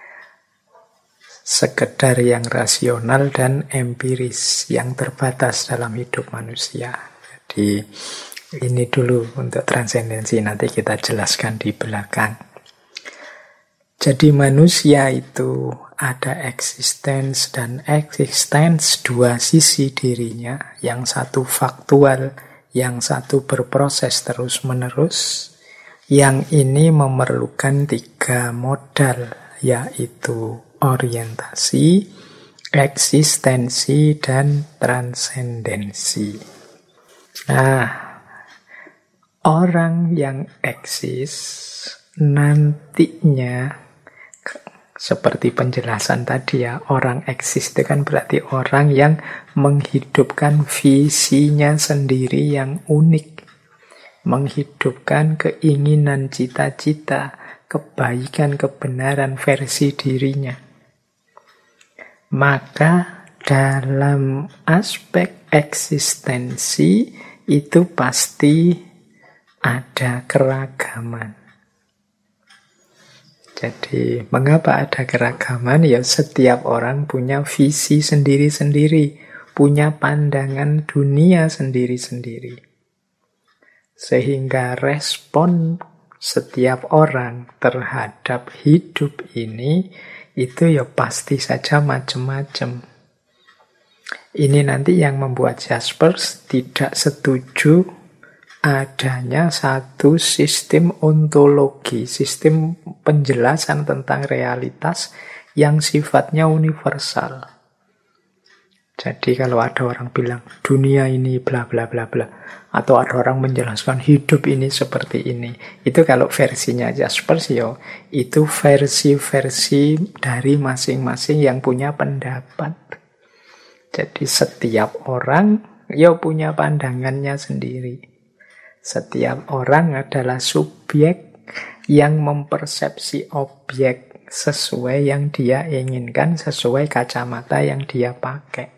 sekedar yang rasional dan empiris yang terbatas dalam hidup manusia. Jadi ini dulu untuk transendensi, nanti kita jelaskan di belakang. Jadi manusia itu ada eksistens dan eksistens, dua sisi dirinya, yang satu faktual, yang satu berproses terus-menerus. Yang ini memerlukan 3 modal, yaitu orientasi, eksistensi, dan transendensi. Nah, orang yang eksis nantinya, seperti penjelasan tadi ya, orang eksis itu kan berarti orang yang menghidupkan visinya sendiri yang unik, menghidupkan keinginan, cita-cita, kebaikan, kebenaran versi dirinya. Maka dalam aspek eksistensi itu pasti ada keragaman. Jadi mengapa ada keragaman? Ya setiap orang punya visi sendiri-sendiri, punya pandangan dunia sendiri-sendiri. Sehingga respon setiap orang terhadap hidup ini itu ya pasti saja macam-macam. Ini nanti yang membuat Jaspers tidak setuju adanya satu sistem ontologi, sistem penjelasan tentang realitas yang sifatnya universal. Jadi kalau ada orang bilang dunia ini bla bla bla bla, atau ada orang menjelaskan hidup ini seperti ini, itu kalau versinya Jaspers yo, itu versi-versi dari masing-masing yang punya pendapat. Jadi setiap orang yo punya pandangannya sendiri. Setiap orang adalah subjek yang mempersepsi objek sesuai yang dia inginkan, sesuai kacamata yang dia pakai.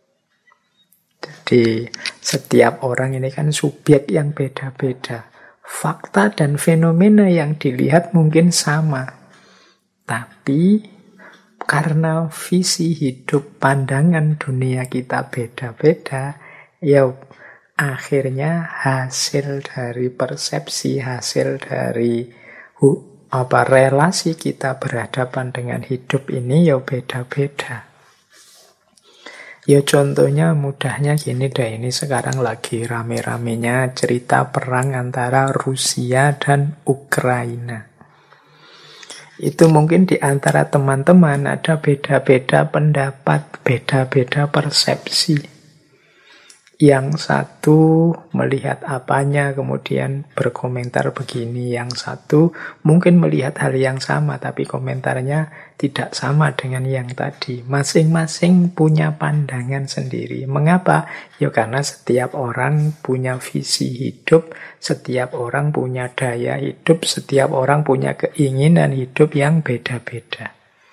Jadi setiap orang ini kan subjek yang beda-beda. Fakta dan fenomena yang dilihat mungkin sama. Tapi karena visi hidup, pandangan dunia kita beda-beda, ya akhirnya hasil dari persepsi, hasil dari relasi kita berhadapan dengan hidup ini ya beda-beda. Ya contohnya mudahnya gini deh, ini sekarang lagi rame-ramenya cerita perang antara Rusia dan Ukraina. Itu mungkin di antara teman-teman ada beda-beda pendapat, beda-beda persepsi. Yang satu melihat apanya kemudian berkomentar begini, yang satu mungkin melihat hal yang sama tapi komentarnya tidak sama dengan yang tadi. Masing-masing punya pandangan sendiri. Mengapa? Ya karena setiap orang punya visi hidup, setiap orang punya daya hidup, setiap orang punya keinginan hidup yang beda-beda.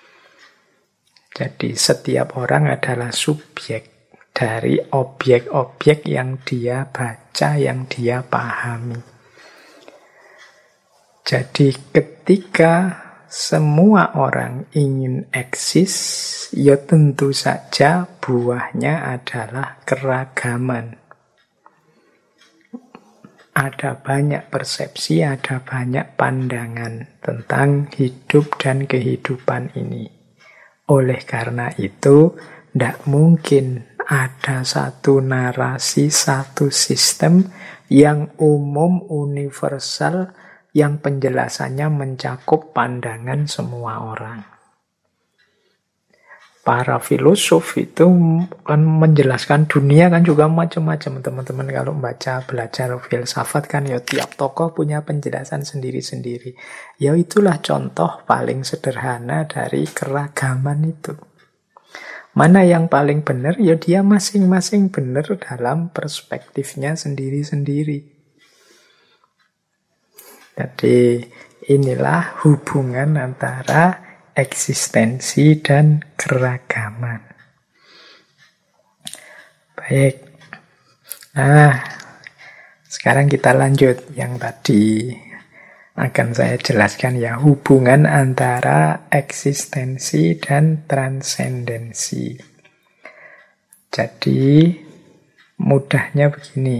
Jadi setiap orang adalah subjek dari objek-objek yang dia baca, yang dia pahami. Jadi ketika semua orang ingin eksis, ya tentu saja buahnya adalah keragaman. Ada banyak persepsi, ada banyak pandangan tentang hidup dan kehidupan ini. Oleh karena itu, tidak mungkin ada satu narasi, satu sistem yang umum, universal, yang penjelasannya mencakup pandangan semua orang. Para filosof itu kan menjelaskan dunia kan juga macam-macam. Teman-teman kalau belajar filsafat kan ya tiap tokoh punya penjelasan sendiri-sendiri. Ya itulah contoh paling sederhana dari keragaman itu. Mana yang paling benar, ya dia masing-masing benar dalam perspektifnya sendiri-sendiri. Jadi inilah hubungan antara eksistensi dan keragaman. Baik. Nah, sekarang kita lanjut yang tadi akan saya jelaskan ya, hubungan antara eksistensi dan transendensi. Jadi mudahnya begini.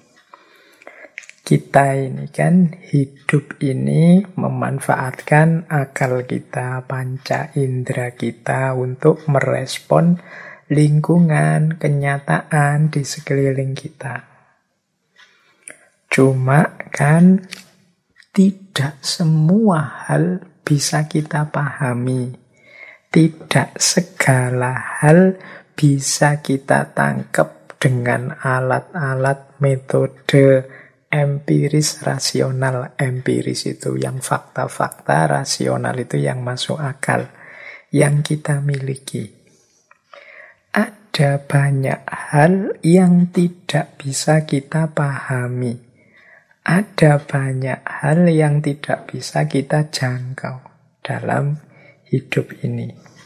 Kita ini kan hidup ini memanfaatkan akal kita, panca indera kita untuk merespon lingkungan, kenyataan di sekeliling kita. Cuma kan tidak semua hal bisa kita pahami. Tidak segala hal bisa kita tangkap dengan alat-alat metode empiris, rasional. Empiris itu yang fakta-fakta, rasional itu yang masuk akal, yang kita miliki. Ada banyak hal yang tidak bisa kita pahami. Ada banyak hal yang tidak bisa kita jangkau dalam hidup ini.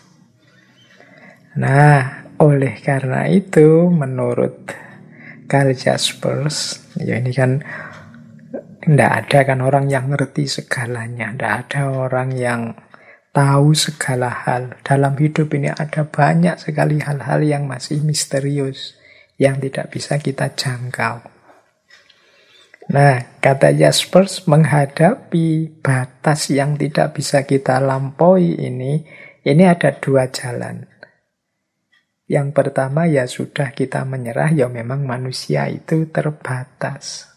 Nah, oleh karena itu, menurut Karl Jaspers, ya ini kan tidak ada kan orang yang ngerti segalanya, tidak ada orang yang tahu segala hal. Dalam hidup ini ada banyak sekali hal-hal yang masih misterius, yang tidak bisa kita jangkau. Nah, kata Jaspers, menghadapi batas yang tidak bisa kita lampaui ini ada dua jalan. Yang pertama ya sudah kita menyerah, ya memang manusia itu terbatas.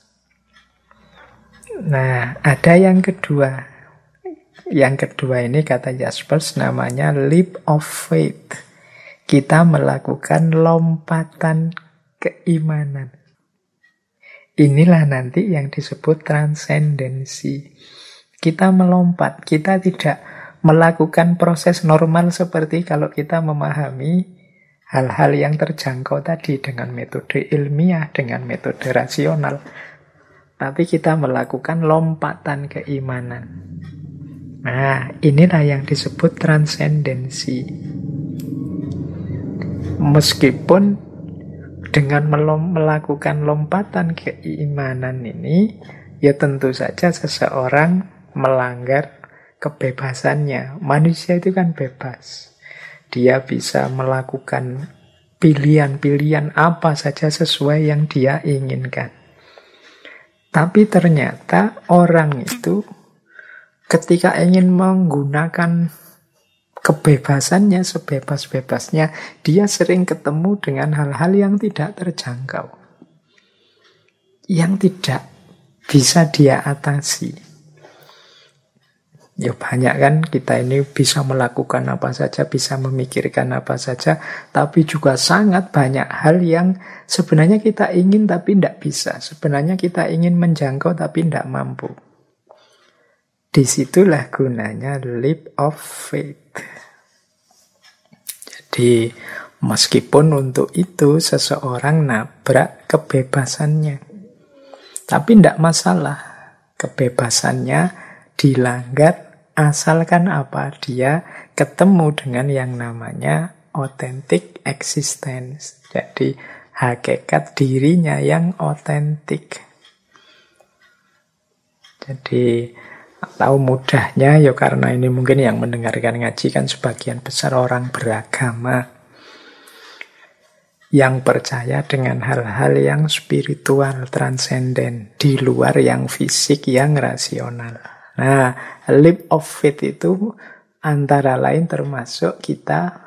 Nah, ada yang kedua. Yang kedua ini kata Jaspers namanya leap of faith. Kita melakukan lompatan keimanan. Inilah nanti yang disebut transendensi. Kita melompat, kita tidak melakukan proses normal seperti kalau kita memahami hal-hal yang terjangkau tadi dengan metode ilmiah, dengan metode rasional. Tapi kita melakukan lompatan keimanan. Nah, inilah yang disebut transendensi. Meskipun dengan melakukan lompatan keimanan ini, ya tentu saja seseorang melanggar kebebasannya. Manusia itu kan bebas. Dia bisa melakukan pilihan-pilihan apa saja sesuai yang dia inginkan. Tapi ternyata orang itu ketika ingin menggunakan kebebasannya sebebas-bebasnya, dia sering ketemu dengan hal-hal yang tidak terjangkau, yang tidak bisa dia atasi. Ya banyak kan, kita ini bisa melakukan apa saja, bisa memikirkan apa saja, tapi juga sangat banyak hal yang sebenarnya kita ingin tapi tidak bisa. Sebenarnya kita ingin menjangkau tapi tidak mampu. Disitulah gunanya leap of faith. Jadi meskipun untuk itu seseorang nabrak kebebasannya, tapi tidak masalah. Kebebasannya dilanggar asalkan apa? Dia ketemu dengan yang namanya authentic existence. Jadi hakikat dirinya yang otentik. Jadi atau mudahnya ya karena ini mungkin yang mendengarkan ngaji kan sebagian besar orang beragama yang percaya dengan hal-hal yang spiritual, transenden, di luar yang fisik, yang rasional. Nah, leap of faith itu antara lain termasuk kita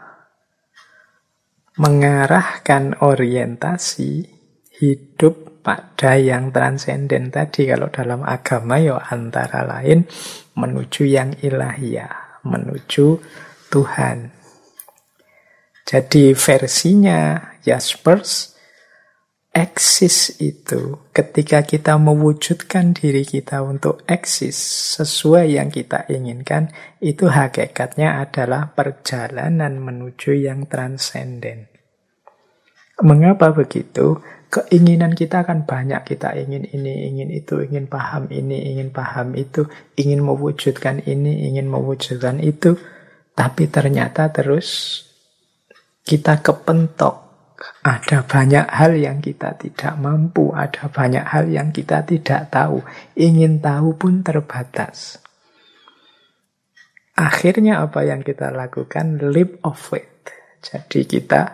mengarahkan orientasi hidup pada yang transenden tadi. Kalau dalam agama ya antara lain menuju yang ilahiyah, menuju Tuhan. Jadi versinya Jaspers, eksis itu ketika kita mewujudkan diri kita untuk eksis sesuai yang kita inginkan, itu hakikatnya adalah perjalanan menuju yang transenden. Mengapa begitu? Keinginan kita kan banyak, kita ingin ini, ingin itu, ingin paham ini, ingin paham itu, ingin mewujudkan ini, ingin mewujudkan itu. Tapi ternyata terus kita kepentok. Ada banyak hal yang kita tidak mampu, ada banyak hal yang kita tidak tahu. Ingin tahu pun terbatas. Akhirnya apa yang kita lakukan? Leap of faith. Jadi kita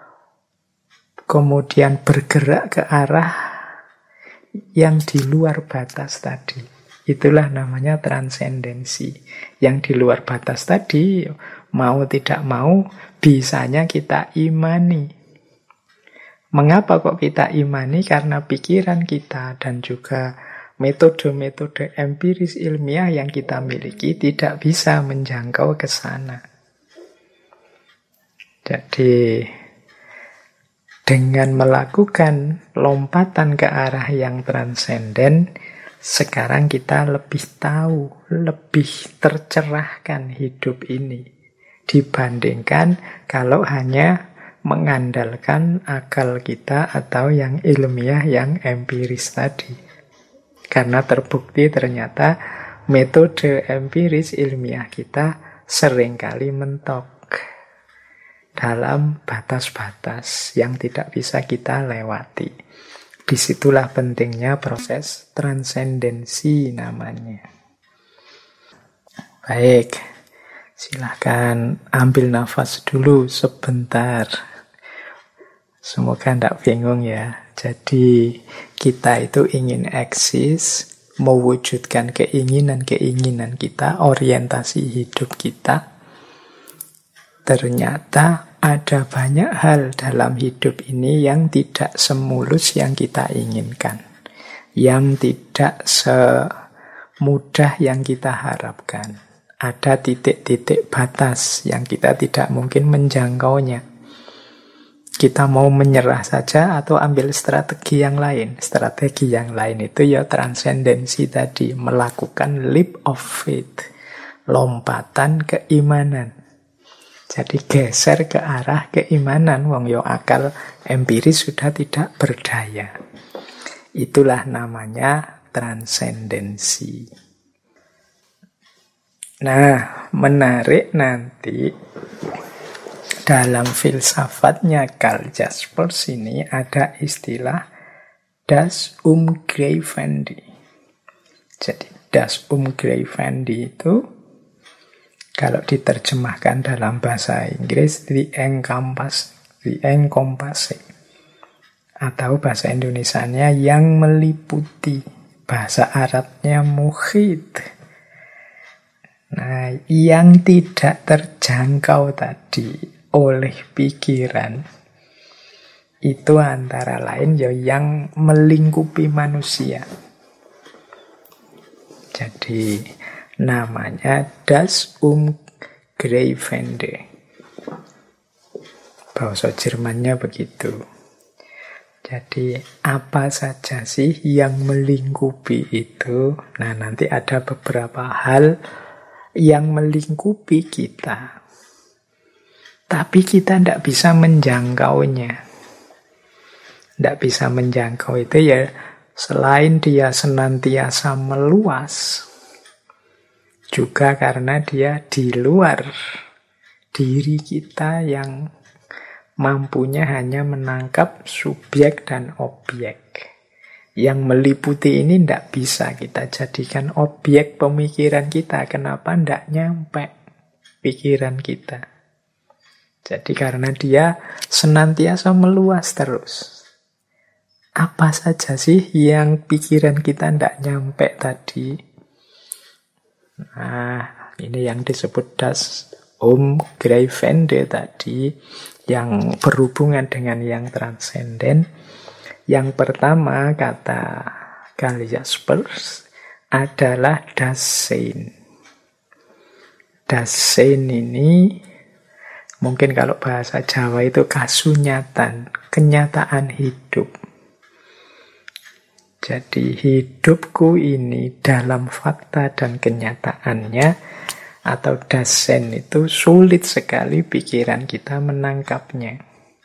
kemudian bergerak ke arah yang di luar batas tadi. Itulah namanya transendensi. Yang di luar batas tadi, mau tidak mau, bisanya kita imani. Mengapa kok kita imani? Karena pikiran kita dan juga metode-metode empiris ilmiah yang kita miliki tidak bisa menjangkau ke sana. Jadi dengan melakukan lompatan ke arah yang transenden, sekarang kita lebih tahu, lebih tercerahkan hidup ini. Dibandingkan kalau hanya mengandalkan akal kita atau yang ilmiah, yang empiris tadi. Karena terbukti ternyata metode empiris ilmiah kita seringkali mentok dalam batas-batas yang tidak bisa kita lewati. Disitulah pentingnya proses transendensi namanya. Baik, silahkan ambil nafas dulu sebentar. Semoga tidak bingung ya. Jadi Kita itu ingin eksis, mewujudkan keinginan-keinginan kita, orientasi hidup kita. Ternyata ada banyak hal dalam hidup ini yang tidak semulus yang kita inginkan, yang tidak semudah yang kita harapkan. Ada titik-titik batas yang kita tidak mungkin menjangkaunya. Kita mau menyerah saja atau ambil strategi yang lain. Strategi yang lain itu ya transendensi tadi, melakukan leap of faith, lompatan keimanan. Jadi geser ke arah keimanan, wong yo akal empiris sudah tidak berdaya. Itulah namanya transendensi. Nah, menarik nanti dalam filsafatnya Karl Jaspers ini ada istilah das Umgreifende. Jadi das Umgreifende itu kalau diterjemahkan dalam bahasa Inggris the encompassing, atau bahasa Indonesianya yang meliputi, bahasa Arabnya muhit. Nah, yang tidak terjangkau tadi oleh pikiran itu antara lain ya yang melingkupi manusia. Jadi namanya das Umgreifende. Bahasa Jermannya begitu. Jadi apa saja sih yang melingkupi itu? Nah, nanti ada beberapa hal yang melingkupi kita. Tapi kita tidak bisa menjangkaunya. Tidak bisa menjangkau itu ya selain dia senantiasa meluas, juga karena dia di luar diri kita yang mampunya hanya menangkap subjek dan objek. Yang meliputi ini tidak bisa kita jadikan objek pemikiran kita. Kenapa tidak nyampe pikiran kita? Jadi karena dia senantiasa meluas terus. Apa saja sih yang pikiran kita tidak nyampe tadi? Nah, ini yang disebut das Umgreifende tadi, yang berhubungan dengan yang transenden. Yang pertama kata Karl Jaspers adalah das Sein. Das Sein ini mungkin kalau bahasa Jawa itu kasunyatan, kenyataan hidup. Jadi hidupku ini dalam fakta dan kenyataannya, atau das Sein itu sulit sekali pikiran kita menangkapnya.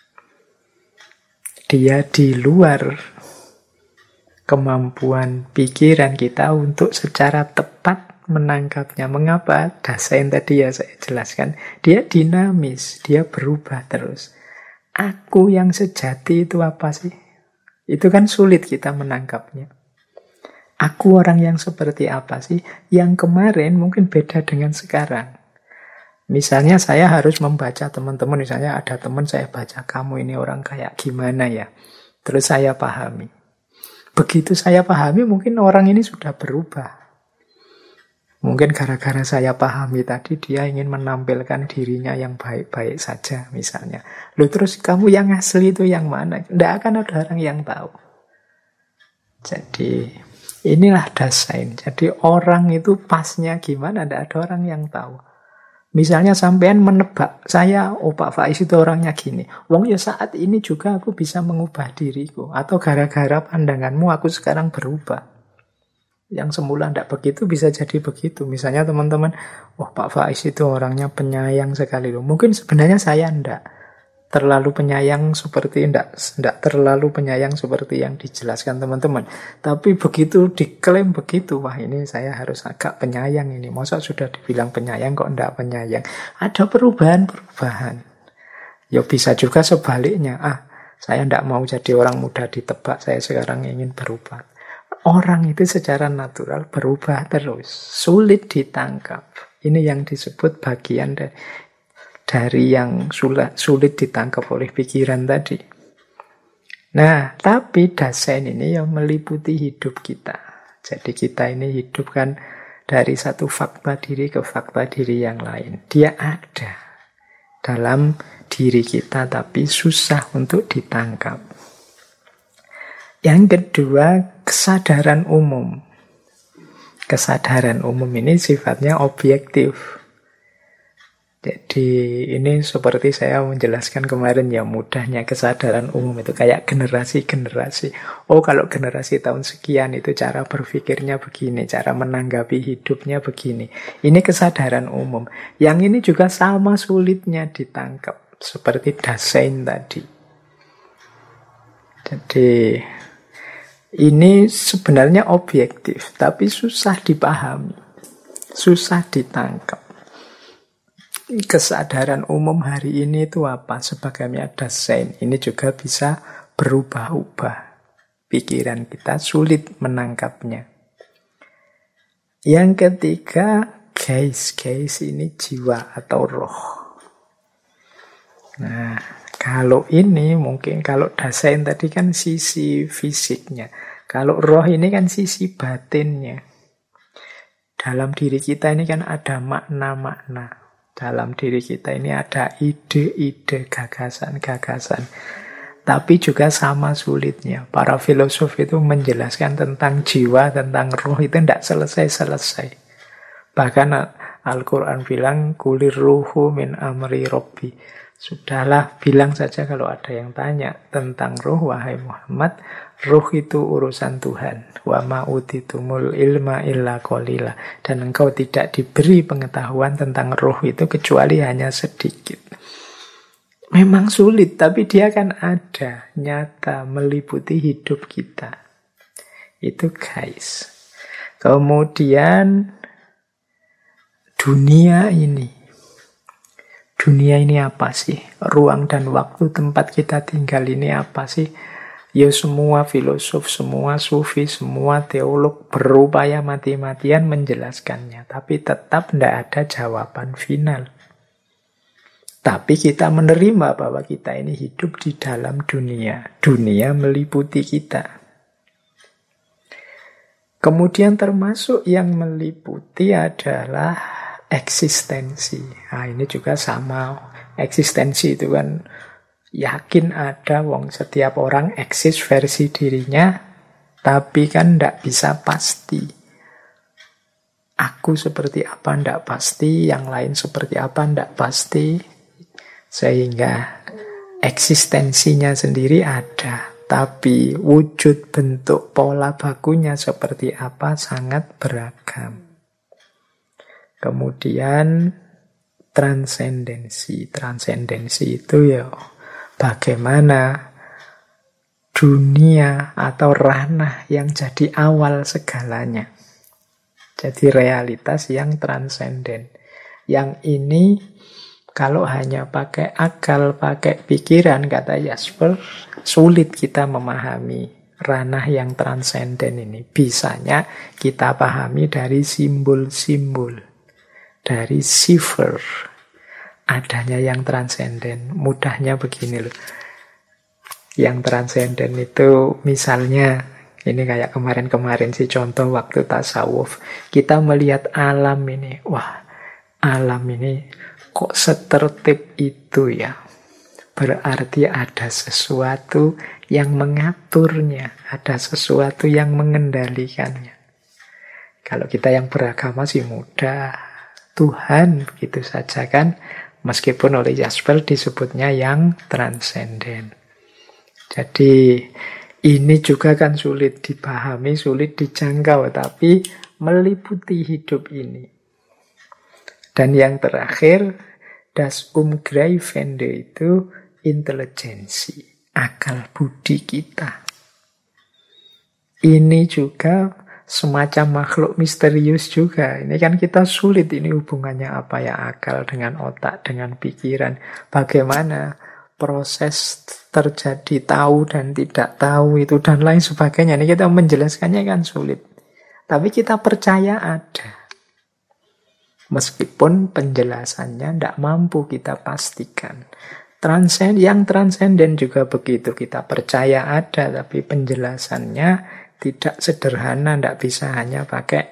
Dia di luar kemampuan pikiran kita untuk secara tepat menangkapnya. Mengapa? Das Sein tadi ya saya jelaskan. Dia dinamis, dia berubah terus. Aku yang sejati itu apa sih? Itu kan sulit kita menangkapnya. Aku orang yang seperti apa sih? Yang kemarin mungkin beda dengan sekarang. Misalnya saya harus membaca teman-teman, misalnya ada teman saya baca, kamu ini orang kayak gimana ya? Terus saya pahami. Begitu saya pahami, mungkin orang ini sudah berubah. Mungkin gara-gara saya pahami tadi, dia ingin menampilkan dirinya yang baik-baik saja misalnya. Loh terus kamu yang asli itu yang mana? Tidak akan ada orang yang tahu. Jadi inilah das Sein. Jadi orang itu pasnya gimana, tidak ada orang yang tahu. Misalnya sampean menebak, saya, Pak Faiz itu orangnya gini. Wong ya saat ini juga aku bisa mengubah diriku. Atau gara-gara pandanganmu aku sekarang berubah. Yang semula tidak begitu bisa jadi begitu. Misalnya teman-teman, Pak Faiz itu orangnya penyayang sekali loh. Mungkin sebenarnya saya tidak terlalu penyayang seperti tidak terlalu penyayang seperti yang dijelaskan teman-teman. Tapi begitu diklaim begitu, wah ini saya harus agak penyayang ini. Masa sudah dibilang penyayang kok tidak penyayang? Ada perubahan-perubahan. Ya bisa juga sebaliknya. Saya tidak mau jadi orang mudah ditebak, saya sekarang ingin berubah. Orang itu secara natural berubah terus, sulit ditangkap. Ini yang disebut bagian dari yang sulit ditangkap oleh pikiran tadi. Nah, tapi Dasein ini yang meliputi hidup kita. Jadi kita ini hidup kan dari satu fakta diri ke fakta diri yang lain. Dia ada dalam diri kita, tapi susah untuk ditangkap. Yang kedua, kesadaran umum. Kesadaran umum ini sifatnya objektif. Jadi ini seperti saya menjelaskan kemarin ya, mudahnya kesadaran umum itu kayak generasi-generasi. Oh, kalau generasi tahun sekian itu cara berpikirnya begini, cara menanggapi hidupnya begini. Ini kesadaran umum. Yang ini juga sama sulitnya ditangkap, seperti Dasein tadi. Jadi ini sebenarnya objektif, tapi susah dipahami, susah ditangkap. Kesadaran umum hari ini itu apa? Sebagaimana Dasein, ini juga bisa berubah-ubah. Pikiran kita sulit menangkapnya. Yang ketiga, geist. Geist ini jiwa atau roh. Nah, kalau ini mungkin, kalau Dasein tadi kan sisi fisiknya. Kalau roh ini kan sisi batinnya. Dalam diri kita ini kan ada makna-makna. Dalam diri kita ini ada ide-ide, gagasan-gagasan. Tapi juga sama sulitnya. Para filosof itu menjelaskan tentang jiwa, tentang roh itu tidak selesai-selesai. Bahkan Al-Quran bilang, kulir ruhu min amri robbi. Sudahlah, bilang saja kalau ada yang tanya tentang roh, wahai Muhammad, roh itu urusan Tuhan. Wa ma'utitumul ilma illa qalila. Dan engkau tidak diberi pengetahuan tentang roh itu kecuali hanya sedikit. Memang sulit, tapi dia kan ada, nyata, meliputi hidup kita. Itu guys. Kemudian dunia ini. Dunia ini apa sih? Ruang dan waktu tempat kita tinggal ini apa sih? Ya semua filosof, semua sufi, semua teolog berupaya mati-matian menjelaskannya. Tapi tetap tidak ada jawaban final. Tapi kita menerima bahwa kita ini hidup di dalam dunia. Dunia meliputi kita. Kemudian termasuk yang meliputi adalah eksistensi. Nah, ini juga sama. Eksistensi itu kan yakin ada, wong setiap orang eksis versi dirinya, tapi kan tidak bisa pasti. Aku seperti apa tidak pasti, yang lain seperti apa tidak pasti. Sehingga eksistensinya sendiri ada, tapi wujud, bentuk, pola bakunya seperti apa sangat beragam. Kemudian transendensi. Transendensi itu ya bagaimana dunia atau ranah yang jadi awal segalanya. Jadi realitas yang transenden. Yang ini kalau hanya pakai akal, pakai pikiran, kata Jasper, sulit kita memahami ranah yang transenden ini. Bisanya kita pahami dari simbol-simbol. Dari cipher, adanya yang transenden. Mudahnya begini loh. Yang transenden itu misalnya, ini kayak kemarin-kemarin sih contoh waktu tasawuf. Kita melihat alam ini, wah alam ini kok setertib itu ya. Berarti ada sesuatu yang mengaturnya, ada sesuatu yang mengendalikannya. Kalau kita yang beragama sih mudah. Tuhan begitu saja kan, meskipun oleh Jasper disebutnya yang transenden. Jadi ini juga kan sulit dipahami, sulit dijangkau, tapi meliputi hidup ini. Dan yang terakhir, das Umgreifende itu intelijensi, akal budi kita. Ini juga semacam makhluk misterius juga. Ini kan kita sulit, ini hubungannya apa ya, akal dengan otak, dengan pikiran. Bagaimana proses terjadi tahu dan tidak tahu itu dan lain sebagainya. Ini kita menjelaskannya kan sulit. Tapi kita percaya ada. Meskipun penjelasannya tidak mampu kita pastikan. Yang transenden juga begitu. Kita percaya ada, tapi penjelasannya tidak sederhana, tidak bisa hanya pakai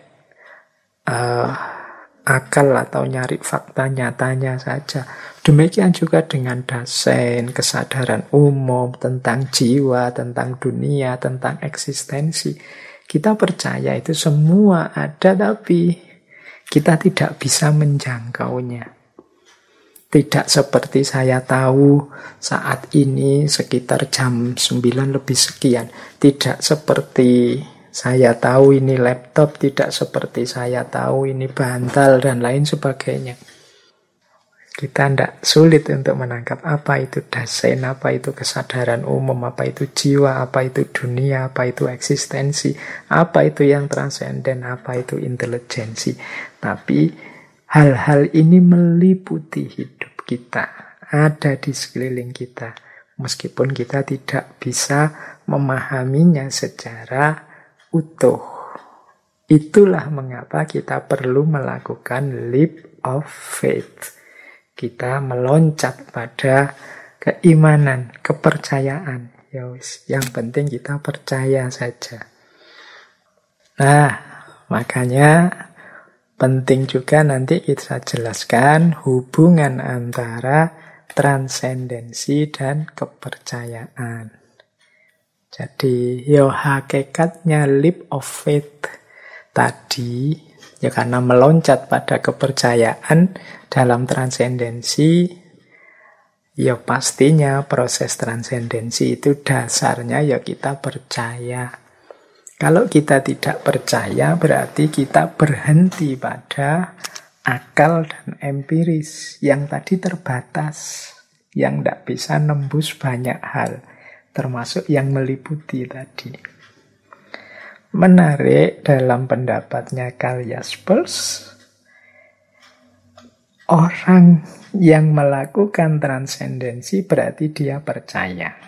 akal atau nyari fakta nyatanya saja. Demikian juga dengan Dasein, kesadaran umum tentang jiwa, tentang dunia, tentang eksistensi. Kita percaya itu semua ada, tapi kita tidak bisa menjangkaunya. Tidak seperti saya tahu saat ini sekitar jam 9 lebih sekian. Tidak seperti saya tahu ini laptop, tidak seperti saya tahu ini bantal, dan lain sebagainya. Kita tidak sulit untuk menangkap apa itu Dasein, apa itu kesadaran umum, apa itu jiwa, apa itu dunia, apa itu eksistensi, apa itu yang transenden, apa itu intelijensi. Tapi hal-hal ini meliputi hidup kita, ada di sekeliling kita, meskipun kita tidak bisa memahaminya secara utuh. Itulah mengapa kita perlu melakukan leap of faith. Kita meloncat pada keimanan, kepercayaan. Yang penting kita percaya saja. Nah, makanya penting juga nanti kita jelaskan hubungan antara transendensi dan kepercayaan. Jadi, hakikatnya leap of faith tadi, karena meloncat pada kepercayaan dalam transendensi, pastinya proses transendensi itu dasarnya kita percaya. Kalau kita tidak percaya, berarti kita berhenti pada akal dan empiris yang tadi terbatas, yang tidak bisa nembus banyak hal, termasuk yang meliputi tadi. Menarik dalam pendapatnya Karl Jaspers, orang yang melakukan transendensi berarti dia percaya.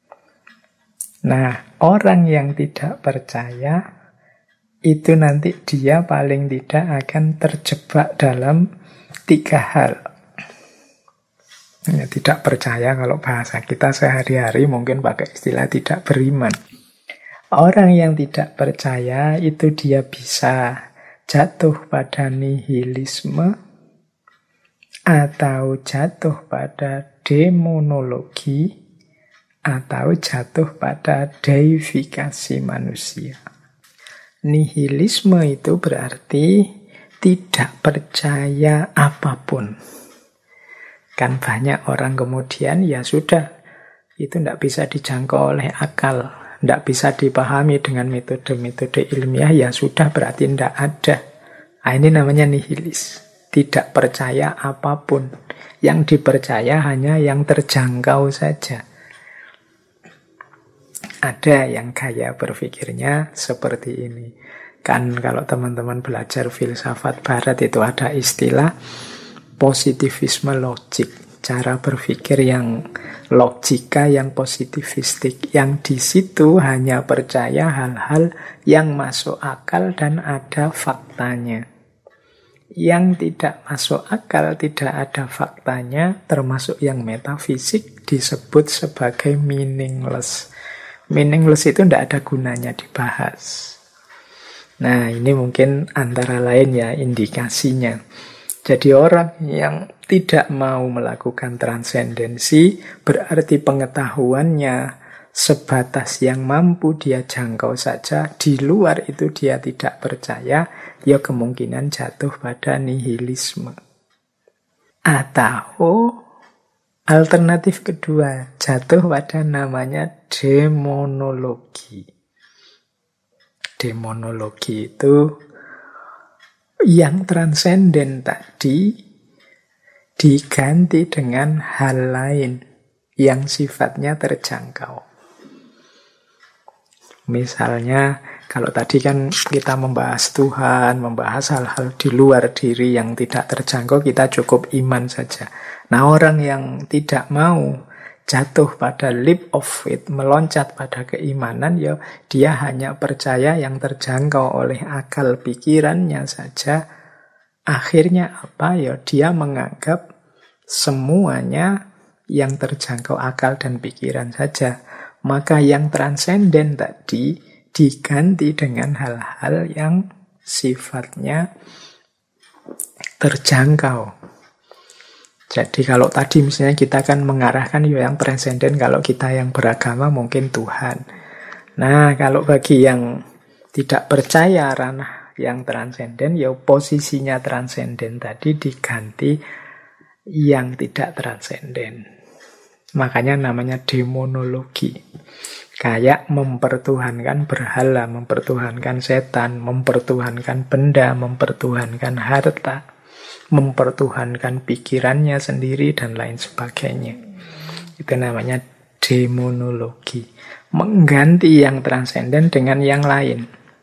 Nah, orang yang tidak percaya itu nanti dia paling tidak akan terjebak dalam 3 hal. Tidak percaya, kalau bahasa kita sehari-hari mungkin pakai istilah tidak beriman. Orang yang tidak percaya itu dia bisa jatuh pada nihilisme atau jatuh pada demonologi atau jatuh pada deifikasi manusia. Nihilisme itu berarti tidak percaya apapun. Kan banyak orang kemudian sudah, itu tidak bisa dijangkau oleh akal, tidak bisa dipahami dengan metode-metode ilmiah, sudah berarti tidak ada. Ini namanya nihilis. Tidak percaya apapun. Yang dipercaya hanya yang terjangkau saja. Ada yang gaya berpikirnya seperti ini. Kan kalau teman-teman belajar filsafat barat itu ada istilah positivisme logik. Cara berpikir yang logika, yang positivistik. Yang di situ hanya percaya hal-hal yang masuk akal dan ada faktanya. Yang tidak masuk akal, tidak ada faktanya, termasuk yang metafisik, disebut sebagai meaningless. Meaningless itu tidak ada gunanya dibahas. Nah, ini mungkin antara lain indikasinya. Jadi orang yang tidak mau melakukan transendensi berarti pengetahuannya sebatas yang mampu dia jangkau saja. Di luar itu dia tidak percaya, kemungkinan jatuh pada nihilisme. Atau alternatif kedua, jatuh pada namanya demonologi. Demonologi itu yang transenden tadi diganti dengan hal lain yang sifatnya terjangkau. Misalnya, kalau tadi kan kita membahas Tuhan, membahas hal-hal di luar diri yang tidak terjangkau, kita cukup iman saja. Nah, orang yang tidak mau jatuh pada leap of faith, meloncat pada keimanan, dia hanya percaya yang terjangkau oleh akal pikirannya saja. Akhirnya apa? Dia menganggap semuanya yang terjangkau akal dan pikiran saja. Maka yang transenden tadi diganti dengan hal-hal yang sifatnya terjangkau. Jadi kalau tadi misalnya kita kan mengarahkan yang transenden, kalau kita yang beragama mungkin Tuhan. Nah, kalau bagi yang tidak percaya ranah yang transenden, ya posisinya transenden tadi diganti yang tidak transenden. Makanya namanya demonologi. Kayak mempertuhankan berhala, mempertuhankan setan, mempertuhankan benda, mempertuhankan harta, mempertuhankan pikirannya sendiri, dan lain sebagainya. Itu namanya demonologi. Mengganti yang transenden dengan yang lain.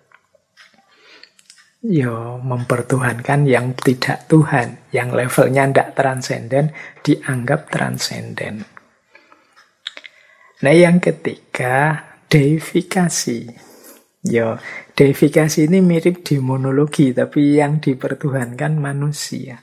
Yo, mempertuhankan yang tidak Tuhan, yang levelnya tidak transenden, dianggap transenden. Nah, yang ketiga, deifikasi. Yo, deifikasi ini mirip demonologi, tapi yang dipertuhankan manusia.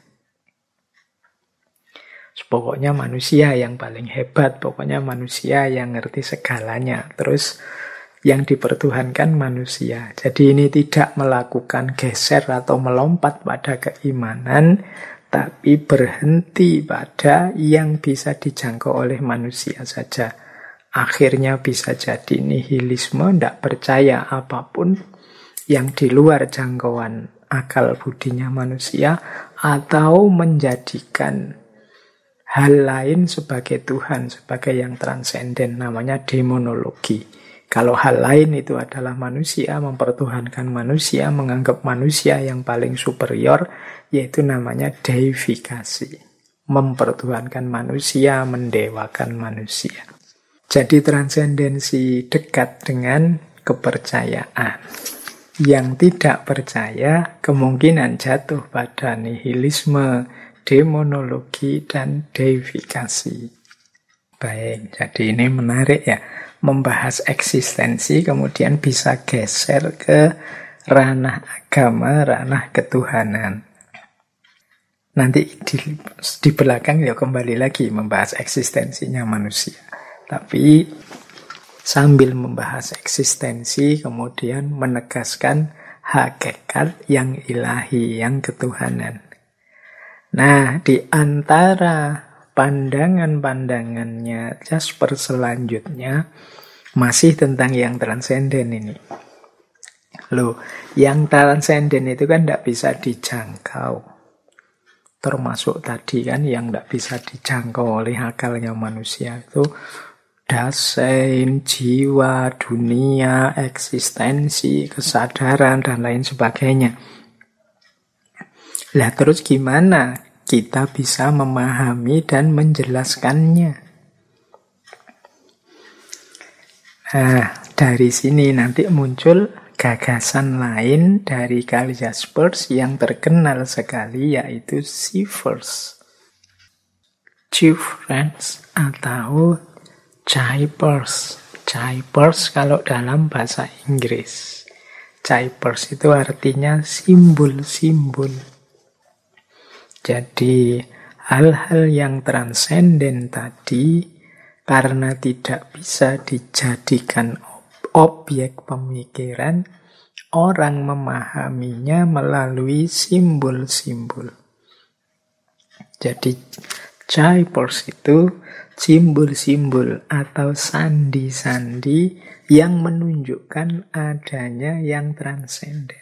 Pokoknya manusia yang paling hebat, pokoknya manusia yang ngerti segalanya. Terus yang dipertuhankan manusia. Jadi ini tidak melakukan geser atau melompat pada keimanan, tapi berhenti pada yang bisa dijangkau oleh manusia saja. Akhirnya bisa jadi nihilisme, tidak percaya apapun yang di luar jangkauan akal budinya manusia, atau menjadikan hal lain sebagai Tuhan, sebagai yang transenden, namanya demonologi. Kalau hal lain itu adalah manusia, mempertuhankan manusia, menganggap manusia yang paling superior, yaitu namanya deifikasi. Mempertuhankan manusia, mendewakan manusia. Jadi transendensi dekat dengan kepercayaan. Yang tidak percaya kemungkinan jatuh pada nihilisme, demonologi, dan deifikasi. Baik, jadi ini menarik ya. Membahas eksistensi, kemudian bisa geser ke ranah agama, ranah ketuhanan. Nanti di belakang ya kembali lagi membahas eksistensinya manusia. Tapi sambil membahas eksistensi, kemudian menegaskan hakikat yang ilahi, yang ketuhanan. Nah, di antara pandangan-pandangannya Jasper selanjutnya masih tentang yang transenden ini. Loh, yang transenden itu kan tidak bisa dijangkau. Termasuk tadi kan yang tidak bisa dijangkau oleh akalnya manusia itu dasein, jiwa, dunia, eksistensi, kesadaran, dan lain sebagainya. Lah terus gimana kita bisa memahami dan menjelaskannya? Nah, dari sini nanti muncul gagasan lain dari Karl Jaspers yang terkenal sekali, yaitu Sievers. Difference atau Jaspers. Jaspers kalau dalam bahasa Inggris. Jaspers itu artinya simbol-simbol. Jadi hal-hal yang transenden tadi karena tidak bisa dijadikan objek pemikiran, orang memahaminya melalui simbol-simbol. Jadi Jaspers itu simbol-simbol atau sandi-sandi yang menunjukkan adanya yang transenden.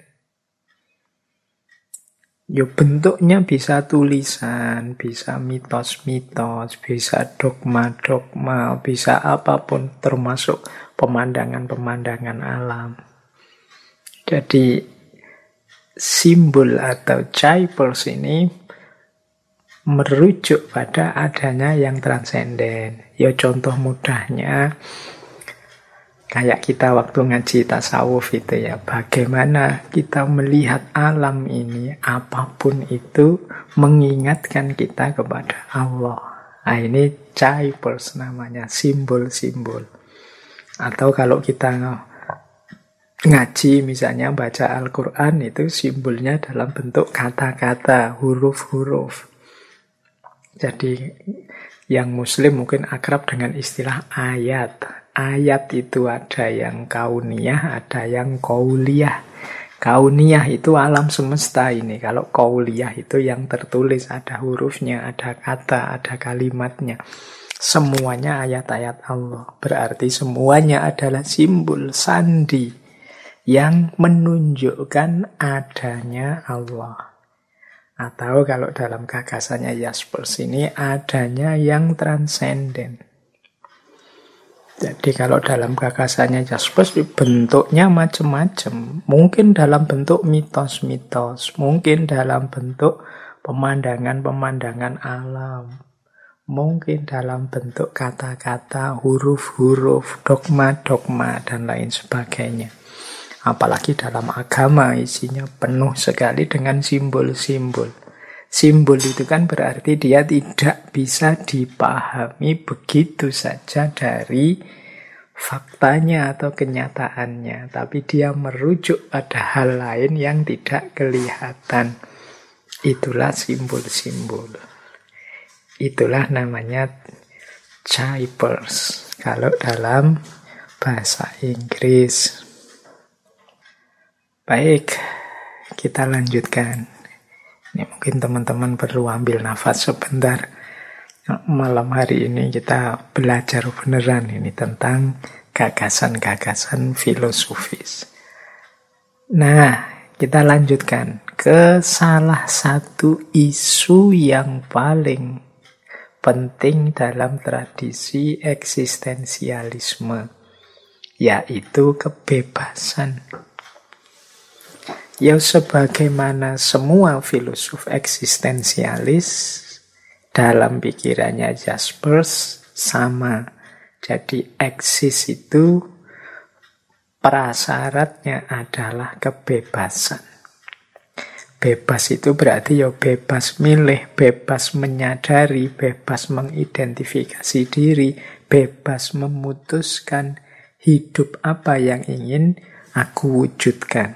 Yo, bentuknya bisa tulisan, bisa mitos-mitos, bisa dogma-dogma, bisa apapun, termasuk pemandangan-pemandangan alam. Jadi simbol atau Jaspers ini merujuk pada adanya yang transenden. Ya contoh mudahnya kayak kita waktu ngaji tasawuf itu ya, bagaimana kita melihat alam ini, apapun itu mengingatkan kita kepada Allah. Nah, ini Jaspers namanya, simbol-simbol. Atau kalau kita ngaji misalnya baca Al-Quran, itu simbolnya dalam bentuk kata-kata, huruf-huruf. Jadi Yang Muslim mungkin akrab dengan istilah ayat. Ayat itu ada yang kauniyah, ada yang qauliyah. Kauniyah itu alam semesta ini. Kalau qauliyah itu yang tertulis, ada hurufnya, ada kata, ada kalimatnya. Semuanya ayat-ayat Allah. Berarti semuanya adalah simbol sandi yang menunjukkan adanya Allah. Atau kalau dalam gagasannya Jaspers ini, adanya yang transenden. Jadi kalau dalam gagasannya Jaspers, bentuknya macam-macam. Mungkin dalam bentuk mitos-mitos, mungkin dalam bentuk pemandangan-pemandangan alam, mungkin dalam bentuk kata-kata, huruf-huruf, dogma-dogma, dan lain sebagainya. Apalagi dalam agama isinya penuh sekali dengan simbol-simbol. Simbol itu kan berarti dia tidak bisa dipahami begitu saja dari faktanya atau kenyataannya. Tapi dia merujuk pada hal lain yang tidak kelihatan. Itulah simbol-simbol. Itulah namanya Jaspers kalau dalam bahasa Inggris. Baik, kita lanjutkan. Ini mungkin teman-teman perlu ambil nafas sebentar. Malam hari ini kita belajar beneran ini tentang gagasan-gagasan filosofis. Nah, kita lanjutkan ke salah satu isu yang paling penting dalam tradisi eksistensialisme, yaitu kebebasan. Ya, sebagaimana semua filosof eksistensialis, dalam pikirannya Jaspers sama. Jadi eksis itu prasyaratnya adalah kebebasan. Bebas itu berarti ya bebas milih, bebas menyadari, bebas mengidentifikasi diri, bebas memutuskan hidup apa yang ingin aku wujudkan.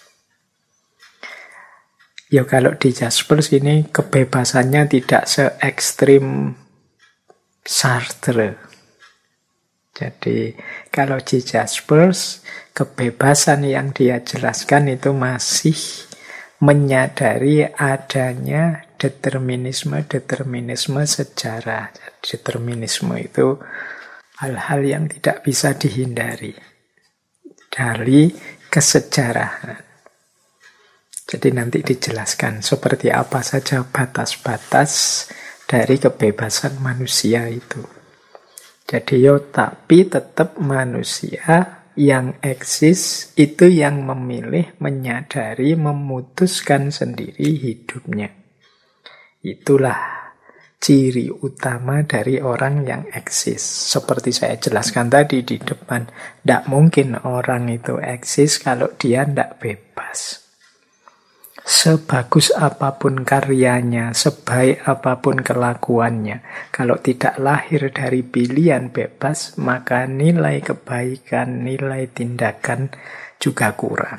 Ya kalau di Jaspers ini kebebasannya tidak se-ekstrim Sartre. Jadi kalau di Jaspers, kebebasan yang dia jelaskan itu masih menyadari adanya determinisme sejarah. Determinisme itu hal-hal yang tidak bisa dihindari dari kesejarahan. Jadi nanti dijelaskan seperti apa saja batas-batas dari kebebasan manusia itu. Jadi tapi tetap manusia yang eksis itu yang memilih, menyadari, memutuskan sendiri hidupnya. Itulah ciri utama dari orang yang eksis. Seperti saya jelaskan tadi di depan, tidak mungkin orang itu eksis kalau dia tidak bebas. Sebagus apapun karyanya, sebaik apapun kelakuannya, kalau tidak lahir dari pilihan bebas, maka nilai kebaikan, nilai tindakan juga kurang.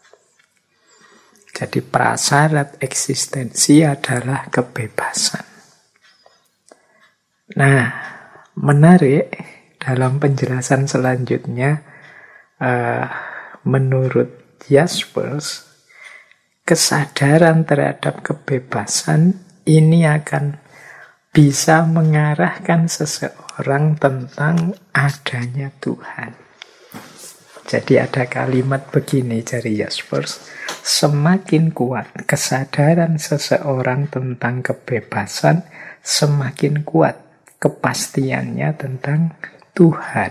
Jadi prasyarat eksistensi adalah kebebasan. Nah, menarik dalam penjelasan selanjutnya, menurut Jaspers, kesadaran terhadap kebebasan ini akan bisa mengarahkan seseorang tentang adanya Tuhan. Jadi ada kalimat begini dari Jaspers, semakin kuat kesadaran seseorang tentang kebebasan, semakin kuat kepastiannya tentang Tuhan.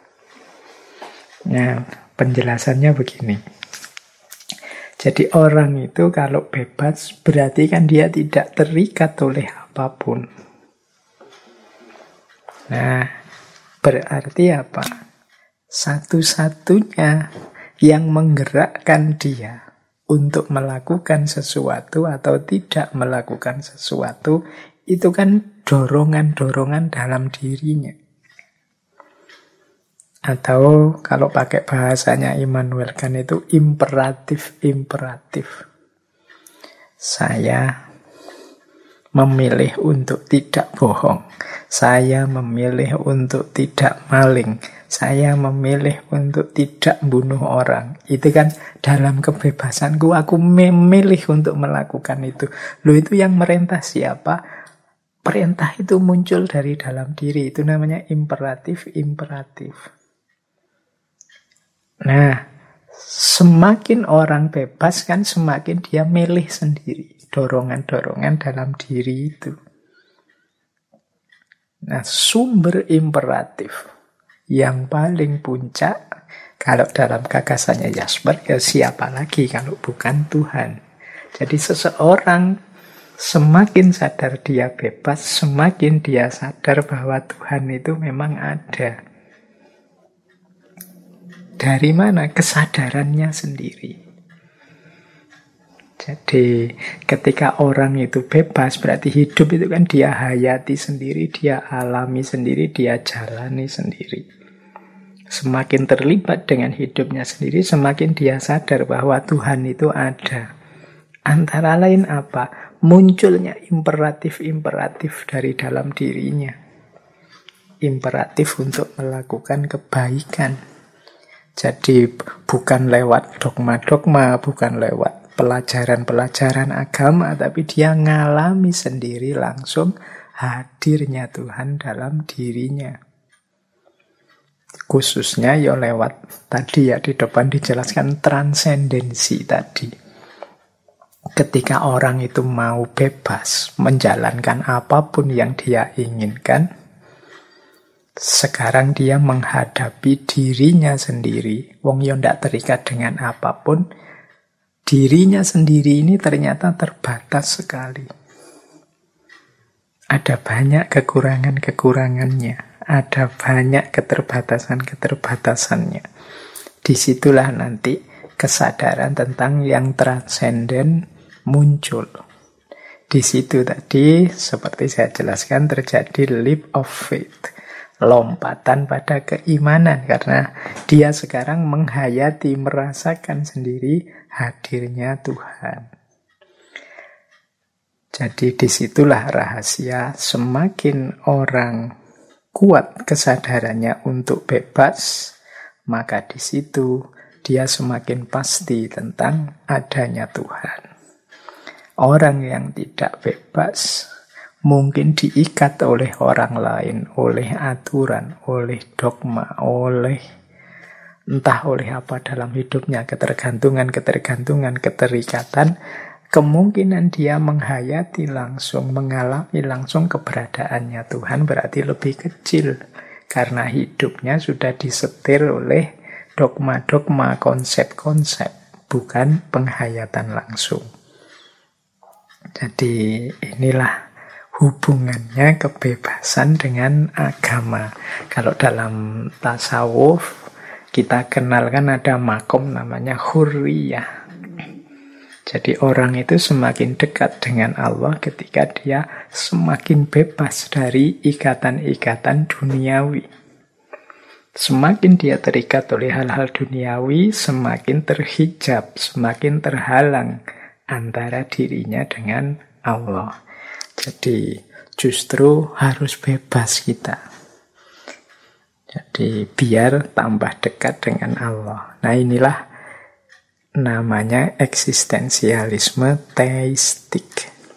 Nah, penjelasannya begini. Jadi orang itu kalau bebas berarti kan dia tidak terikat oleh apapun. Nah, berarti apa? Satu-satunya yang menggerakkan dia untuk melakukan sesuatu atau tidak melakukan sesuatu itu kan dorongan-dorongan dalam dirinya. Atau kalau pakai bahasanya Immanuel Kant itu imperatif-imperatif. Saya memilih untuk tidak bohong. Saya memilih untuk tidak maling. Saya memilih untuk tidak bunuh orang. Itu kan dalam kebebasanku, aku memilih untuk melakukan itu. Loh, itu yang merintah siapa? Perintah itu muncul dari dalam diri. Itu namanya imperatif. Nah, semakin orang bebas kan semakin dia milih sendiri. Dorongan-dorongan dalam diri itu. Nah, sumber imperatif yang paling puncak, kalau dalam gagasannya Jasper, ya siapa lagi kalau bukan Tuhan. Jadi seseorang semakin sadar dia bebas, semakin dia sadar bahwa Tuhan itu memang ada. Dari mana? Kesadarannya sendiri. Jadi ketika orang itu bebas, berarti hidup itu kan dia hayati sendiri, dia alami sendiri, dia jalani sendiri. Semakin terlibat dengan hidupnya sendiri, semakin dia sadar bahwa Tuhan itu ada. Antara lain apa? Munculnya imperatif-imperatif dari dalam dirinya. Imperatif untuk melakukan kebaikan. Jadi bukan lewat dogma-dogma, bukan lewat pelajaran-pelajaran agama, tapi dia ngalami sendiri langsung hadirnya Tuhan dalam dirinya. Khususnya ya lewat tadi ya di depan dijelaskan transendensi tadi. Ketika orang itu mau bebas menjalankan apapun yang dia inginkan, sekarang dia menghadapi dirinya sendiri. Wong yo ndak terikat dengan apapun. Dirinya sendiri ini ternyata terbatas sekali. Ada banyak kekurangan-kekurangannya. Ada banyak keterbatasan-keterbatasannya. Disitulah nanti kesadaran tentang yang transenden muncul. Di situ tadi, seperti saya jelaskan, terjadi leap of faith. Lompatan pada keimanan. Karena dia sekarang menghayati, merasakan sendiri hadirnya Tuhan. Jadi disitulah rahasia, semakin orang kuat kesadarannya untuk bebas, maka di situ dia semakin pasti tentang adanya Tuhan. Orang yang tidak bebas mungkin diikat oleh orang lain, oleh aturan, oleh dogma, entah oleh apa dalam hidupnya, ketergantungan, keterikatan. Kemungkinan dia menghayati langsung, mengalami langsung keberadaannya Tuhan berarti lebih kecil. Karena hidupnya sudah disetir oleh dogma-dogma, konsep-konsep, bukan penghayatan langsung. Jadi inilah hubungannya kebebasan dengan agama. Kalau dalam tasawuf kita kenal kan ada makom namanya hurriyah. Jadi orang itu semakin dekat dengan Allah ketika dia semakin bebas dari ikatan-ikatan duniawi. Semakin dia terikat oleh hal-hal duniawi, semakin terhijab, semakin terhalang antara dirinya dengan Allah. Jadi justru harus bebas kita. Jadi biar tambah dekat dengan Allah. Nah inilah namanya eksistensialisme teistik.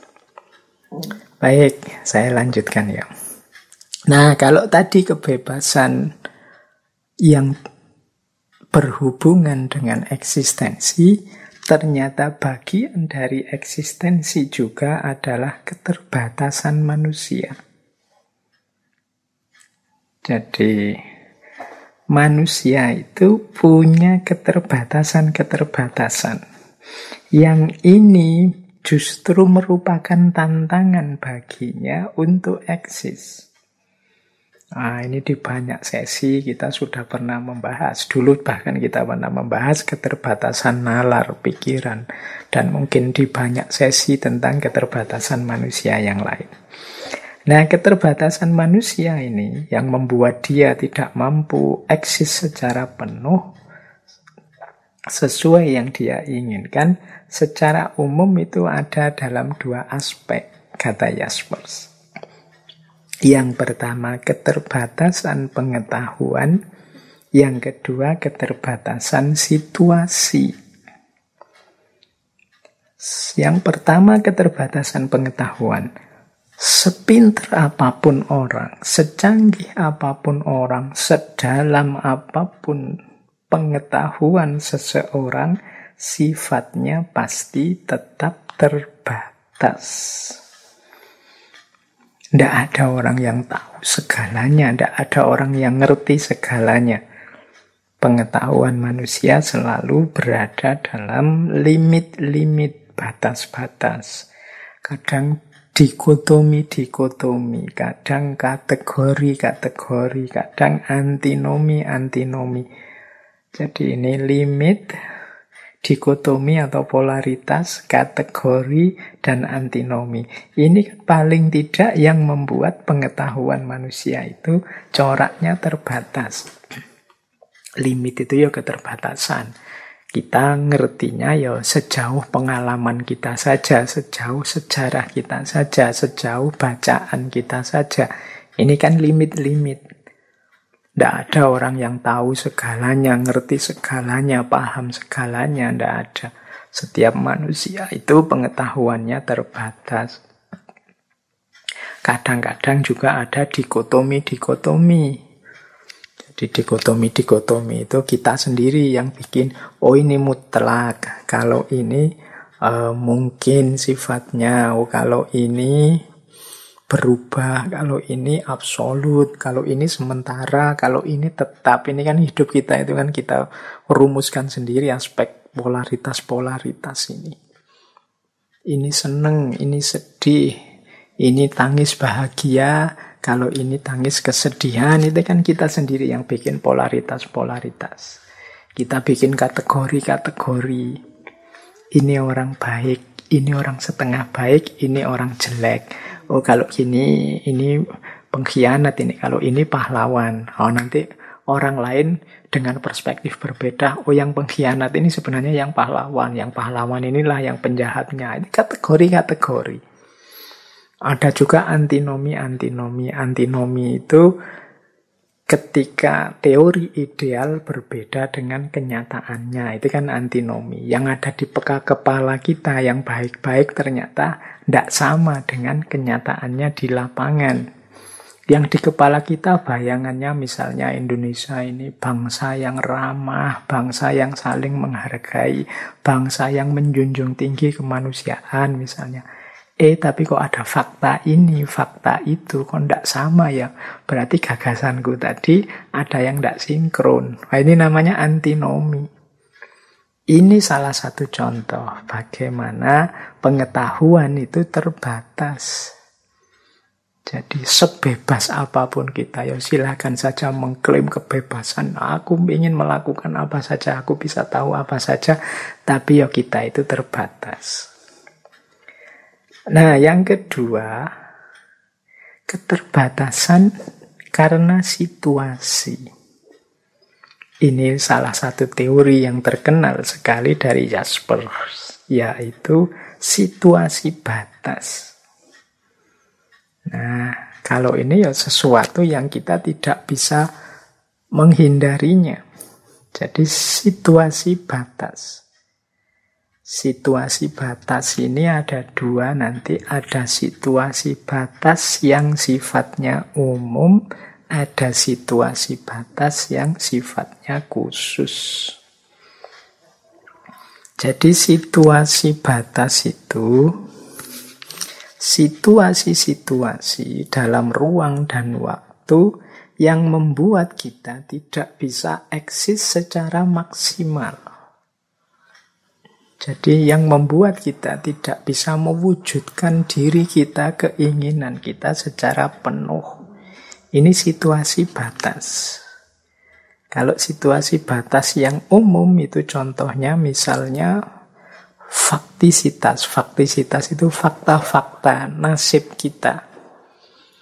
Baik, saya lanjutkan ya. Nah kalau tadi kebebasan yang berhubungan dengan eksistensi, ternyata bagian dari eksistensi juga adalah keterbatasan manusia. Jadi manusia itu punya keterbatasan-keterbatasan. Yang ini justru merupakan tantangan baginya untuk eksis. Nah, ini di banyak sesi kita sudah pernah membahas. Dulu bahkan kita pernah membahas keterbatasan nalar, pikiran. Dan mungkin di banyak sesi tentang keterbatasan manusia yang lain. Nah, keterbatasan manusia ini yang membuat dia tidak mampu eksis secara penuh sesuai yang dia inginkan, secara umum itu ada dalam dua aspek. kata Jaspers. Yang pertama, keterbatasan pengetahuan. Yang kedua, keterbatasan situasi. Yang pertama, keterbatasan pengetahuan. Sepinter apapun orang, secanggih apapun orang, sedalam apapun pengetahuan seseorang, sifatnya pasti tetap terbatas. Tidak ada orang yang tahu segalanya, tidak ada orang yang ngerti segalanya. Pengetahuan manusia selalu berada dalam limit-limit, batas-batas. Kadang dikotomi, kadang kategori, kadang antinomi. Jadi ini limit, dikotomi atau polaritas, kategori, dan antinomi. Ini paling tidak yang membuat pengetahuan manusia itu coraknya terbatas. Limit itu ya keterbatasan. Kita ngertinya ya sejauh pengalaman kita saja, sejauh sejarah kita saja, sejauh bacaan kita saja. Ini kan limit-limit. Tidak ada orang yang tahu segalanya, ngerti segalanya, paham segalanya. Tidak ada. Setiap manusia itu pengetahuannya terbatas. Kadang-kadang juga ada dikotomi. Di dikotomi itu kita sendiri yang bikin, oh ini mutlak, kalau ini mungkin sifatnya, oh kalau ini berubah, kalau ini absolut, kalau ini sementara, kalau ini tetap. Ini kan hidup kita itu kan kita rumuskan sendiri aspek polaritas ini. Ini seneng, ini sedih, ini tangis bahagia, kalau ini tangis kesedihan, itu kan kita sendiri yang bikin polaritas. Kita bikin kategori. Ini orang baik, ini orang setengah baik, ini orang jelek. Oh kalau gini, ini pengkhianat ini. Kalau ini pahlawan. Oh nanti orang lain dengan perspektif berbeda. Oh yang pengkhianat ini sebenarnya yang pahlawan. Yang pahlawan inilah yang penjahatnya. Ini kategori. Ada juga antinomi. Antinomi itu ketika teori ideal berbeda dengan kenyataannya. Itu kan antinomi. Yang ada di kepala kita yang baik-baik ternyata tidak sama dengan kenyataannya di lapangan. Yang di kepala kita bayangannya misalnya Indonesia ini bangsa yang ramah, bangsa yang saling menghargai, bangsa yang menjunjung tinggi kemanusiaan misalnya. Tapi kok ada fakta ini, fakta itu, kok tidak sama ya? Berarti gagasanku tadi ada yang tidak sinkron. Nah, ini namanya antinomi. Ini salah satu contoh bagaimana pengetahuan itu terbatas. Jadi sebebas apapun kita, ya silakan saja mengklaim kebebasan. Aku ingin melakukan apa saja, aku bisa tahu apa saja, tapi ya kita itu terbatas. Nah, yang kedua, keterbatasan karena situasi. Ini salah satu teori yang terkenal sekali dari Jaspers, yaitu situasi batas. Nah, kalau ini ya sesuatu yang kita tidak bisa menghindarinya. Jadi situasi batas. Situasi batas ini ada dua nanti. Ada situasi batas yang sifatnya umum, ada situasi batas yang sifatnya khusus. Jadi situasi batas itu situasi-situasi dalam ruang dan waktu yang membuat kita tidak bisa eksis secara maksimal. Jadi yang membuat kita tidak bisa mewujudkan diri kita, keinginan kita secara penuh. Ini situasi batas. Kalau situasi batas yang umum itu contohnya misalnya faktisitas. Faktisitas itu fakta-fakta nasib kita.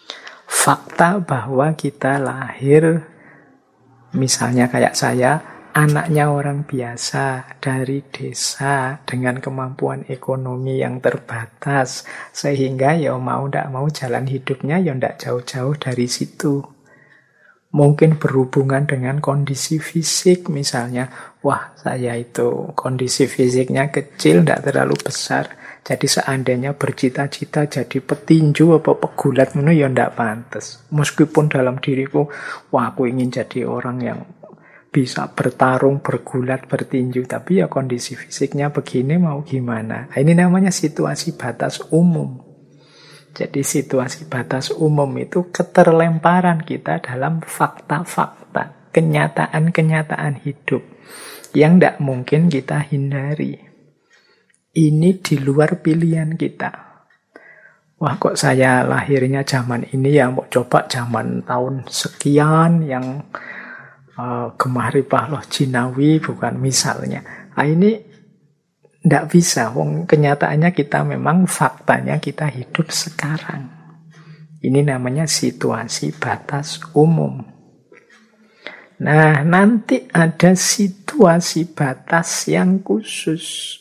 Fakta bahwa kita lahir, misalnya kayak saya, anaknya orang biasa dari desa dengan kemampuan ekonomi yang terbatas, sehingga ya mau ndak mau jalan hidupnya ya ndak jauh-jauh dari situ. Mungkin berhubungan dengan kondisi fisik misalnya. Wah, saya itu kondisi fisiknya kecil, ndak terlalu besar. Jadi seandainya bercita-cita jadi petinju apa pegulat, ya ndak pantas. Meskipun dalam diriku, wah aku ingin jadi orang yang bisa bertarung, bergulat, bertinju. Tapi ya kondisi fisiknya begini, mau gimana. Ini namanya situasi batas umum. Jadi situasi batas umum itu keterlemparan kita dalam fakta-fakta, kenyataan-kenyataan hidup yang tidak mungkin kita hindari. Ini di luar pilihan kita. Wah, kok saya lahirnya zaman ini ya, mau coba zaman tahun sekian yang Gemah Ripah Loh Jinawi, bukan misalnya. Nah, ini tidak bisa, kenyataannya kita memang faktanya kita hidup sekarang. Ini namanya situasi batas umum. Nah, nanti ada situasi batas yang khusus.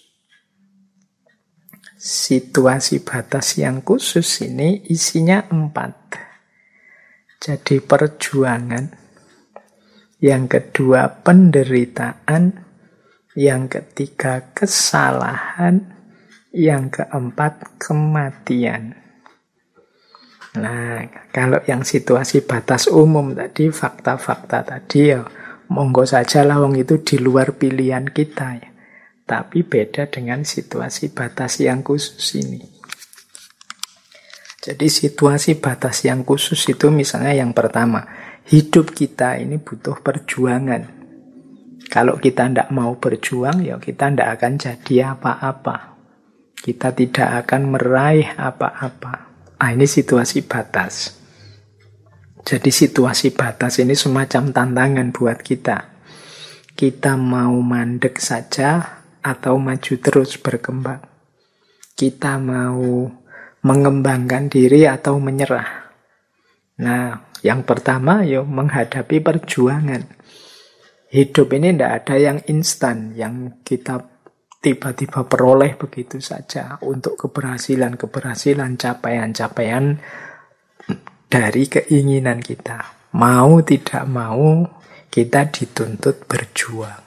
Situasi batas yang khusus ini isinya 4. Jadi perjuangan. Yang kedua penderitaan. Yang ketiga kesalahan. Yang keempat kematian. Nah, kalau yang situasi batas umum tadi, fakta-fakta tadi ya, monggo saja lah, wong itu di luar pilihan kita ya. Tapi beda dengan situasi batas yang khusus ini. Jadi situasi batas yang khusus itu misalnya yang pertama, hidup kita ini butuh perjuangan. Kalau kita tidak mau berjuang, ya kita tidak akan jadi apa-apa. Kita tidak akan meraih apa-apa. Ah, ini situasi batas. Jadi situasi batas ini semacam tantangan buat kita. Kita mau mandek saja atau maju terus berkembang. Kita mau mengembangkan diri atau menyerah. Nah, yang pertama ya menghadapi perjuangan. Hidup ini tidak ada yang instan, yang kita tiba-tiba peroleh begitu saja untuk keberhasilan, capaian-capaian dari keinginan kita. Mau tidak mau, kita dituntut berjuang.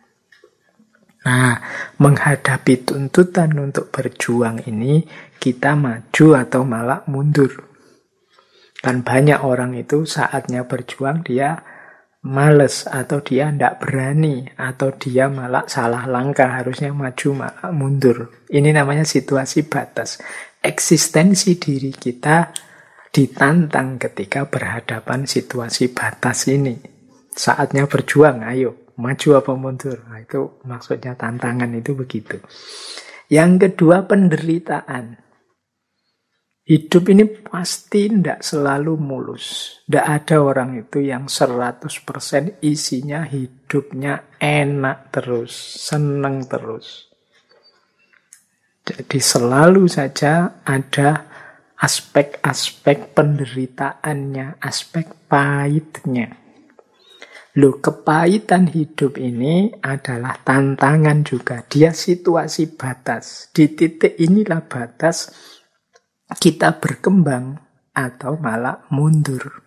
Nah, menghadapi tuntutan untuk berjuang ini, kita maju atau malah mundur. Kan banyak orang itu saatnya berjuang, dia males atau dia tidak berani atau dia malah salah langkah, harusnya maju malah mundur. Ini namanya situasi batas. Eksistensi diri kita ditantang ketika berhadapan situasi batas ini. Saatnya berjuang, ayo maju apa mundur. Nah, itu maksudnya tantangan itu begitu. Yang kedua penderitaan. Hidup ini pasti tidak selalu mulus. Tidak ada orang itu yang 100% isinya hidupnya enak terus, senang terus. Jadi selalu saja ada aspek-aspek penderitaannya, aspek pahitnya. Loh, kepahitan hidup ini adalah tantangan juga. Dia situasi batas. Di titik inilah batas kita berkembang atau malah mundur.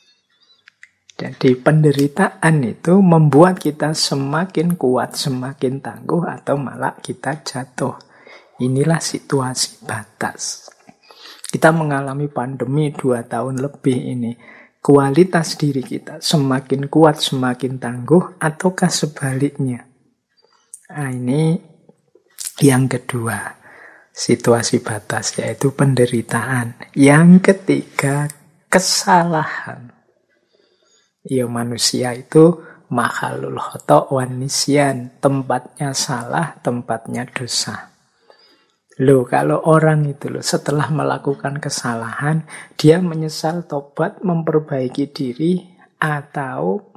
Jadi penderitaan itu membuat kita semakin kuat, semakin tangguh, atau malah kita jatuh. Inilah situasi batas. Kita mengalami pandemi 2 tahun lebih ini. Kualitas diri kita semakin kuat, semakin tangguh, ataukah sebaliknya? Nah, ini yang kedua. Situasi batas, yaitu penderitaan. Yang ketiga, kesalahan. Ya, manusia itu makhluk khata' wan nisyan. Tempatnya salah, tempatnya dosa. Loh, kalau orang itu setelah melakukan kesalahan, dia menyesal, tobat, memperbaiki diri, atau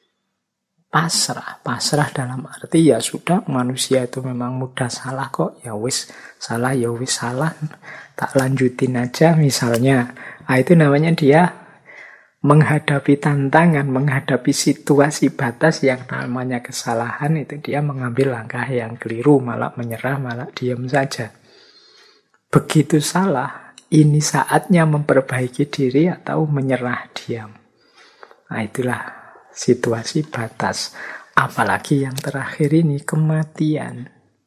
pasrah. Pasrah dalam arti ya sudah, manusia itu memang mudah salah kok, ya wis salah, ya wis salah, tak lanjutin aja misalnya. Nah, itu namanya dia menghadapi tantangan, menghadapi situasi batas yang namanya kesalahan, itu dia mengambil langkah yang keliru, malah menyerah, malah diam saja. Begitu salah, ini saatnya memperbaiki diri atau menyerah diam. Nah, itulah situasi batas. Apalagi yang terakhir ini, kematian.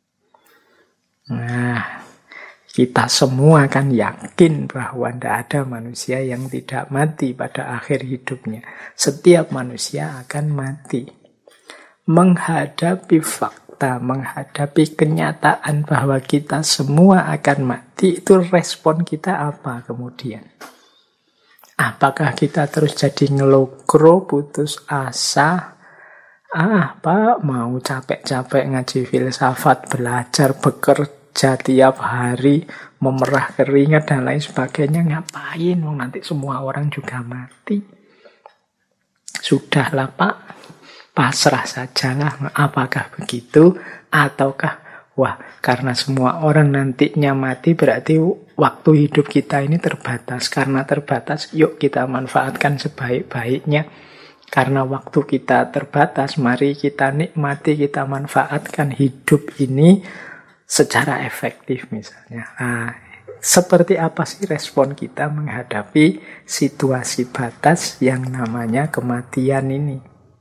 Nah, kita semua kan yakin bahwa tidak ada manusia yang tidak mati pada akhir hidupnya. Setiap manusia akan mati. Menghadapi fakta, menghadapi kenyataan bahwa kita semua akan mati, itu respon kita apa kemudian? Apakah kita terus jadi ngelokro, putus asa? Pak, mau capek-capek ngaji filsafat, belajar, bekerja tiap hari, memerah keringat dan lain sebagainya, ngapain? Nanti semua orang juga mati. Sudahlah Pak, pasrah sajalah. Apakah begitu? Ataukah, wah, karena semua orang nantinya mati, berarti waktu hidup kita ini terbatas. Karena terbatas, yuk kita manfaatkan sebaik-baiknya. Karena waktu kita terbatas, mari kita nikmati, kita manfaatkan hidup ini secara efektif misalnya. Nah, seperti apa sih respon kita menghadapi situasi batas yang namanya kematian ini?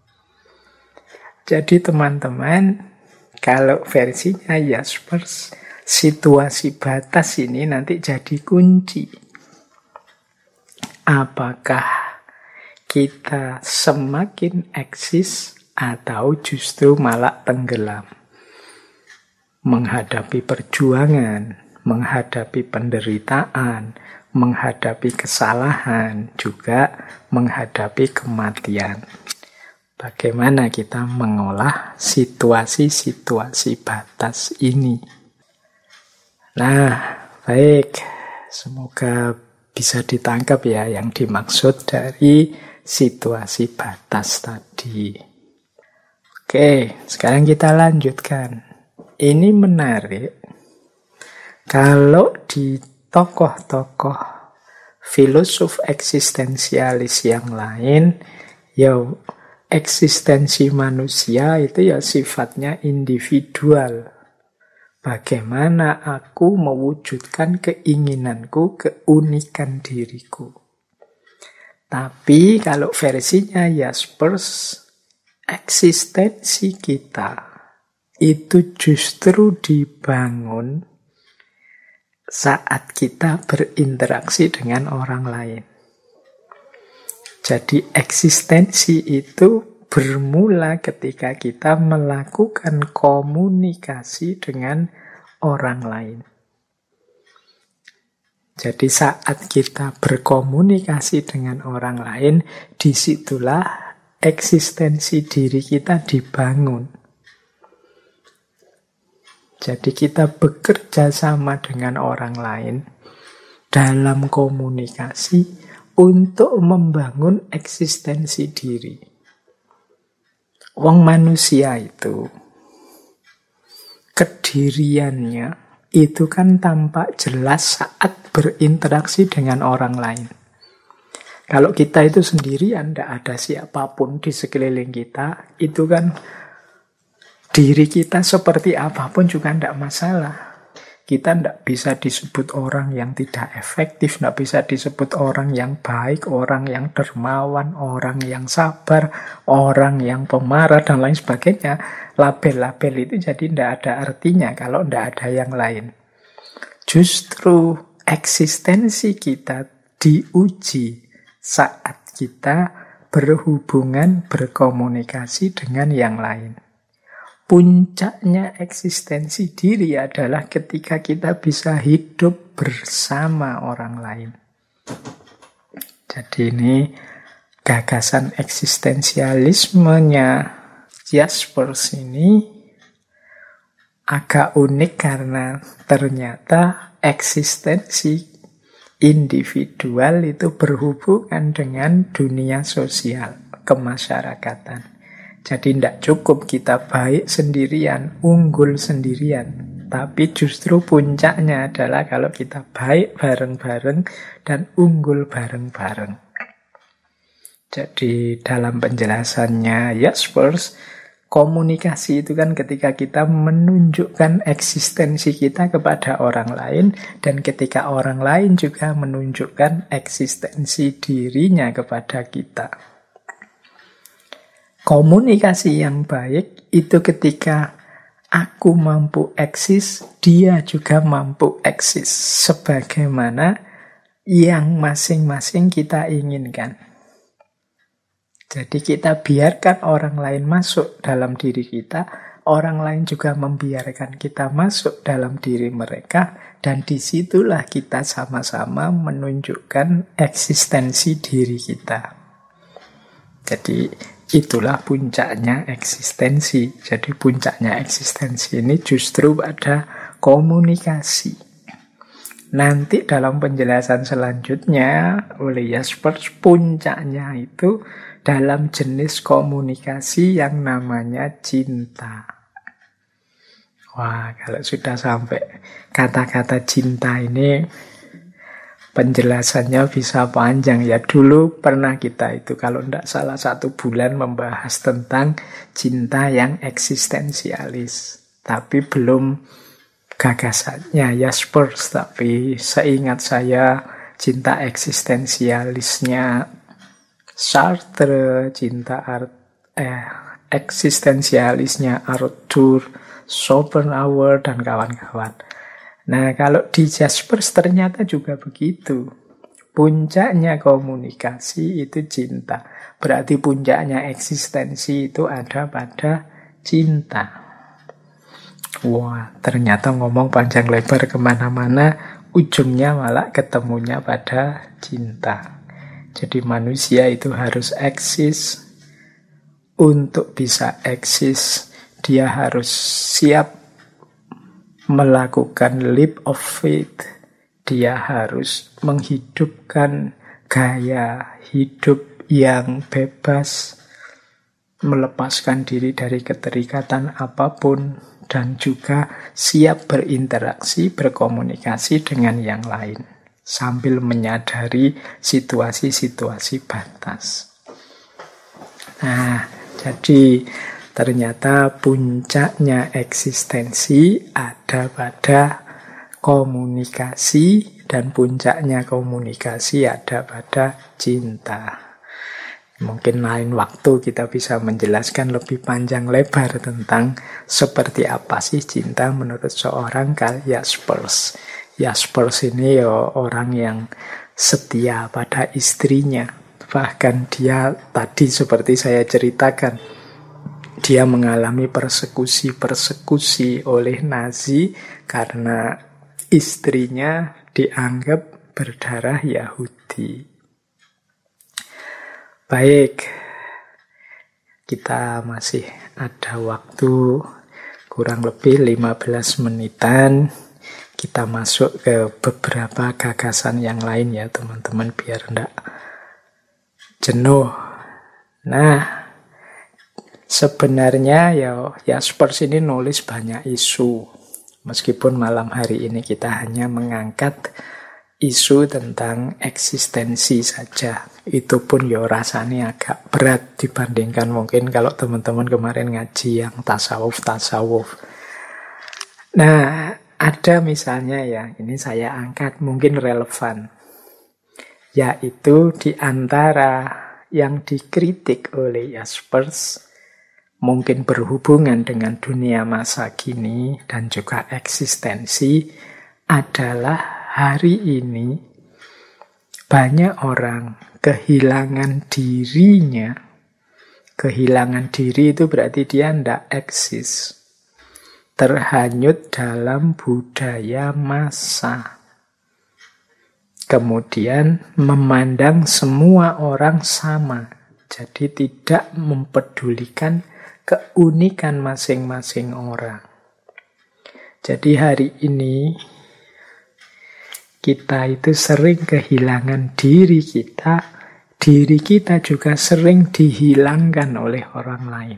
Jadi teman-teman, kalau versinya Jaspers, situasi batas ini nanti jadi kunci. Apakah kita semakin eksis atau justru malah tenggelam? Menghadapi perjuangan, menghadapi penderitaan, menghadapi kesalahan, juga menghadapi kematian. Bagaimana kita mengolah situasi-situasi batas ini? Nah, baik. Semoga bisa ditangkap ya yang dimaksud dari situasi batas tadi. Oke, sekarang kita lanjutkan. Ini menarik. Kalau di tokoh-tokoh filosof eksistensialis yang lain, ya eksistensi manusia itu ya sifatnya individual. Bagaimana aku mewujudkan keinginanku, keunikan diriku. Tapi kalau versinya Jaspers, eksistensi kita itu justru dibangun saat kita berinteraksi dengan orang lain. Jadi eksistensi itu bermula ketika kita melakukan komunikasi dengan orang lain. Jadi saat kita berkomunikasi dengan orang lain, disitulah eksistensi diri kita dibangun. Jadi kita bekerja sama dengan orang lain dalam komunikasi untuk membangun eksistensi diri. Wong manusia itu, kediriannya itu kan tampak jelas saat berinteraksi dengan orang lain. Kalau kita itu sendirian, tidak ada siapapun di sekeliling kita, itu kan diri kita seperti apapun juga tidak masalah. Kita tidak bisa disebut orang yang tidak efektif, tidak bisa disebut orang yang baik, orang yang dermawan, orang yang sabar, orang yang pemarah, dan lain sebagainya. Label-label itu jadi tidak ada artinya kalau tidak ada yang lain. Justru eksistensi kita diuji saat kita berhubungan, berkomunikasi dengan yang lain. Puncaknya eksistensi diri adalah ketika kita bisa hidup bersama orang lain. Jadi ini gagasan eksistensialismenya Jaspers ini agak unik karena ternyata eksistensi individual itu berhubungan dengan dunia sosial, kemasyarakatan. Jadi tidak cukup kita baik sendirian, unggul sendirian. Tapi justru puncaknya adalah kalau kita baik bareng-bareng dan unggul bareng-bareng. Jadi dalam penjelasannya Jaspers, komunikasi itu kan ketika kita menunjukkan eksistensi kita kepada orang lain, dan ketika orang lain juga menunjukkan eksistensi dirinya kepada kita. Komunikasi yang baik itu ketika aku mampu eksis, dia juga mampu eksis sebagaimana yang masing-masing kita inginkan. Jadi kita biarkan orang lain masuk dalam diri kita, orang lain juga membiarkan kita masuk dalam diri mereka, dan disitulah kita sama-sama menunjukkan eksistensi diri kita. Jadi itulah puncaknya eksistensi. Jadi puncaknya eksistensi ini justru pada komunikasi. Nanti dalam penjelasan selanjutnya oleh Jaspers, puncaknya itu dalam jenis komunikasi yang namanya cinta. Wah, kalau sudah sampai kata-kata cinta ini, penjelasannya bisa panjang ya. Dulu pernah kita itu, kalau tidak salah 1 bulan membahas tentang cinta yang eksistensialis. Tapi belum gagasannya Jaspers, tapi seingat saya cinta eksistensialisnya Sartre, eksistensialisnya Arthur Schopenhauer dan kawan-kawan. Nah, kalau di Jaspers ternyata juga begitu. Puncaknya komunikasi itu cinta. Berarti puncaknya eksistensi itu ada pada cinta. Wah, ternyata ngomong panjang lebar kemana-mana, ujungnya malah ketemunya pada cinta. Jadi manusia itu harus eksis. Untuk bisa eksis, dia harus siap melakukan leap of faith. Dia harus menghidupkan gaya hidup yang bebas, melepaskan diri dari keterikatan apapun, dan juga siap berinteraksi, berkomunikasi dengan yang lain, sambil menyadari situasi-situasi batas. Nah, jadi ternyata puncaknya eksistensi ada pada komunikasi, dan puncaknya komunikasi ada pada cinta. Mungkin lain waktu kita bisa menjelaskan lebih panjang lebar tentang seperti apa sih cinta menurut seorang Karl Jaspers. Jaspers ini orang yang setia pada istrinya. Bahkan dia tadi seperti saya ceritakan, dia mengalami persekusi-persekusi oleh Nazi karena istrinya dianggap berdarah Yahudi. Baik, kita masih ada waktu kurang lebih 15 menitan. Kita masuk ke beberapa gagasan yang lain ya teman-teman, biar enggak jenuh. Nah, sebenarnya Jaspers ini nulis banyak isu. Meskipun malam hari ini kita hanya mengangkat isu tentang eksistensi saja. Itu pun rasanya agak berat dibandingkan mungkin kalau teman-teman kemarin ngaji yang tasawuf. Nah, ada misalnya ini saya angkat mungkin relevan. Yaitu di antara yang dikritik oleh Jaspers, mungkin berhubungan dengan dunia masa kini dan juga eksistensi, adalah hari ini banyak orang kehilangan dirinya. Kehilangan diri itu berarti dia tidak eksis. Terhanyut dalam budaya massa. Kemudian memandang semua orang sama. Jadi tidak mempedulikan keunikan masing-masing orang. Jadi hari ini kita itu sering kehilangan diri kita juga sering dihilangkan oleh orang lain.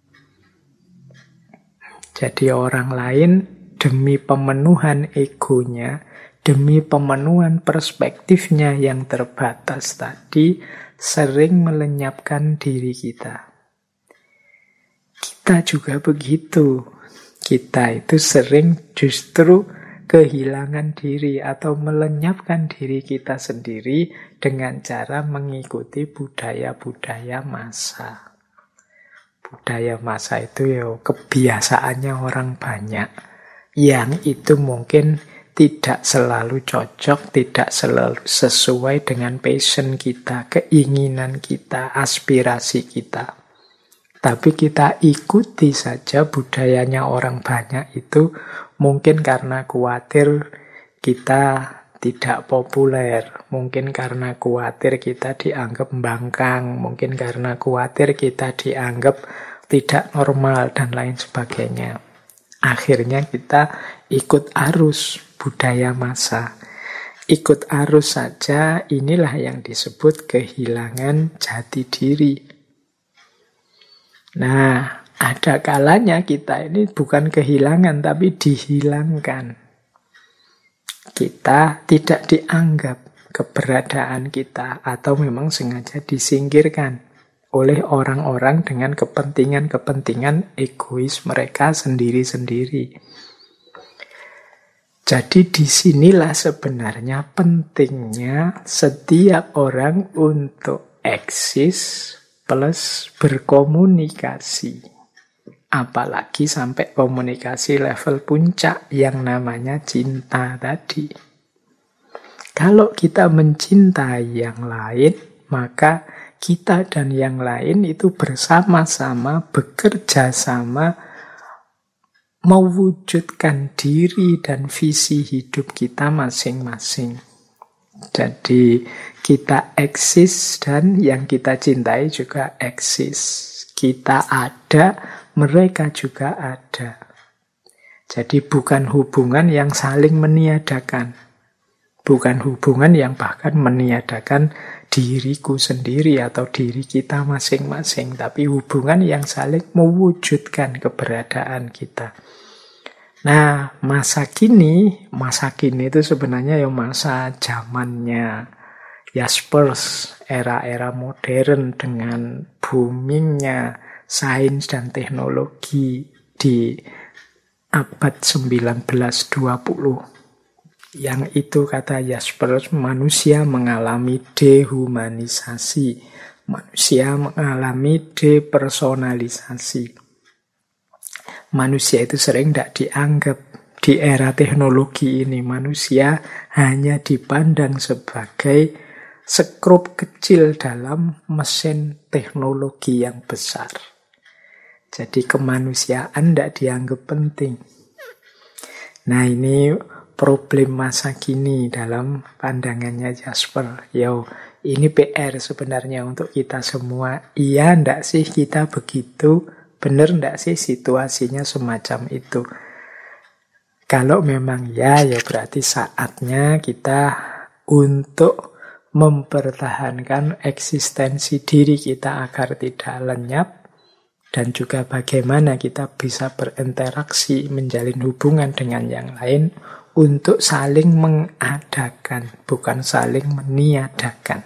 Jadi orang lain demi pemenuhan egonya, demi pemenuhan perspektifnya yang terbatas tadi, sering melenyapkan diri kita. Kita juga begitu. Kita itu sering justru kehilangan diri atau melenyapkan diri kita sendiri dengan cara mengikuti budaya-budaya massa. Budaya massa itu ya kebiasaannya orang banyak, yang itu mungkin tidak selalu cocok, tidak selalu sesuai dengan passion kita, keinginan kita, aspirasi kita. Tapi kita ikuti saja budayanya orang banyak itu, mungkin karena khawatir kita tidak populer, mungkin karena khawatir kita dianggap bangkang, mungkin karena khawatir kita dianggap tidak normal, dan lain sebagainya. Akhirnya kita ikut arus budaya massa. Ikut arus saja, inilah yang disebut kehilangan jati diri. Nah, ada kalanya kita ini bukan kehilangan, tapi dihilangkan. Kita tidak dianggap keberadaan kita, atau memang sengaja disingkirkan oleh orang-orang dengan kepentingan-kepentingan egois mereka sendiri-sendiri. Jadi disinilah sebenarnya pentingnya setiap orang untuk eksis plus berkomunikasi. Apalagi sampai komunikasi level puncak yang namanya cinta tadi. Kalau kita mencintai yang lain, maka kita dan yang lain itu bersama-sama, bekerja sama, mewujudkan diri dan visi hidup kita masing-masing. Jadi kita eksis dan yang kita cintai juga eksis. Kita ada, mereka juga ada. Jadi bukan hubungan yang saling meniadakan. Bukan hubungan yang bahkan meniadakan diriku sendiri atau diri kita masing-masing. Tapi hubungan yang saling mewujudkan keberadaan kita. Nah, masa kini itu sebenarnya ya masa zamannya Jaspers, era-era modern dengan boomingnya sains dan teknologi di abad 19-20. Yang itu kata Jaspers, manusia mengalami dehumanisasi, manusia mengalami depersonalisasi. Manusia itu sering tidak dianggap di era teknologi ini. Manusia hanya dipandang sebagai sekrup kecil dalam mesin teknologi yang besar. Jadi kemanusiaan tidak dianggap penting. Nah, ini problem masa kini dalam pandangannya Jasper. Ini PR sebenarnya untuk kita semua. Iya, tidak sih kita begitu? Benar enggak sih situasinya semacam itu? Kalau memang ya berarti saatnya kita untuk mempertahankan eksistensi diri kita agar tidak lenyap, dan juga bagaimana kita bisa berinteraksi, menjalin hubungan dengan yang lain untuk saling mengadakan, bukan saling meniadakan.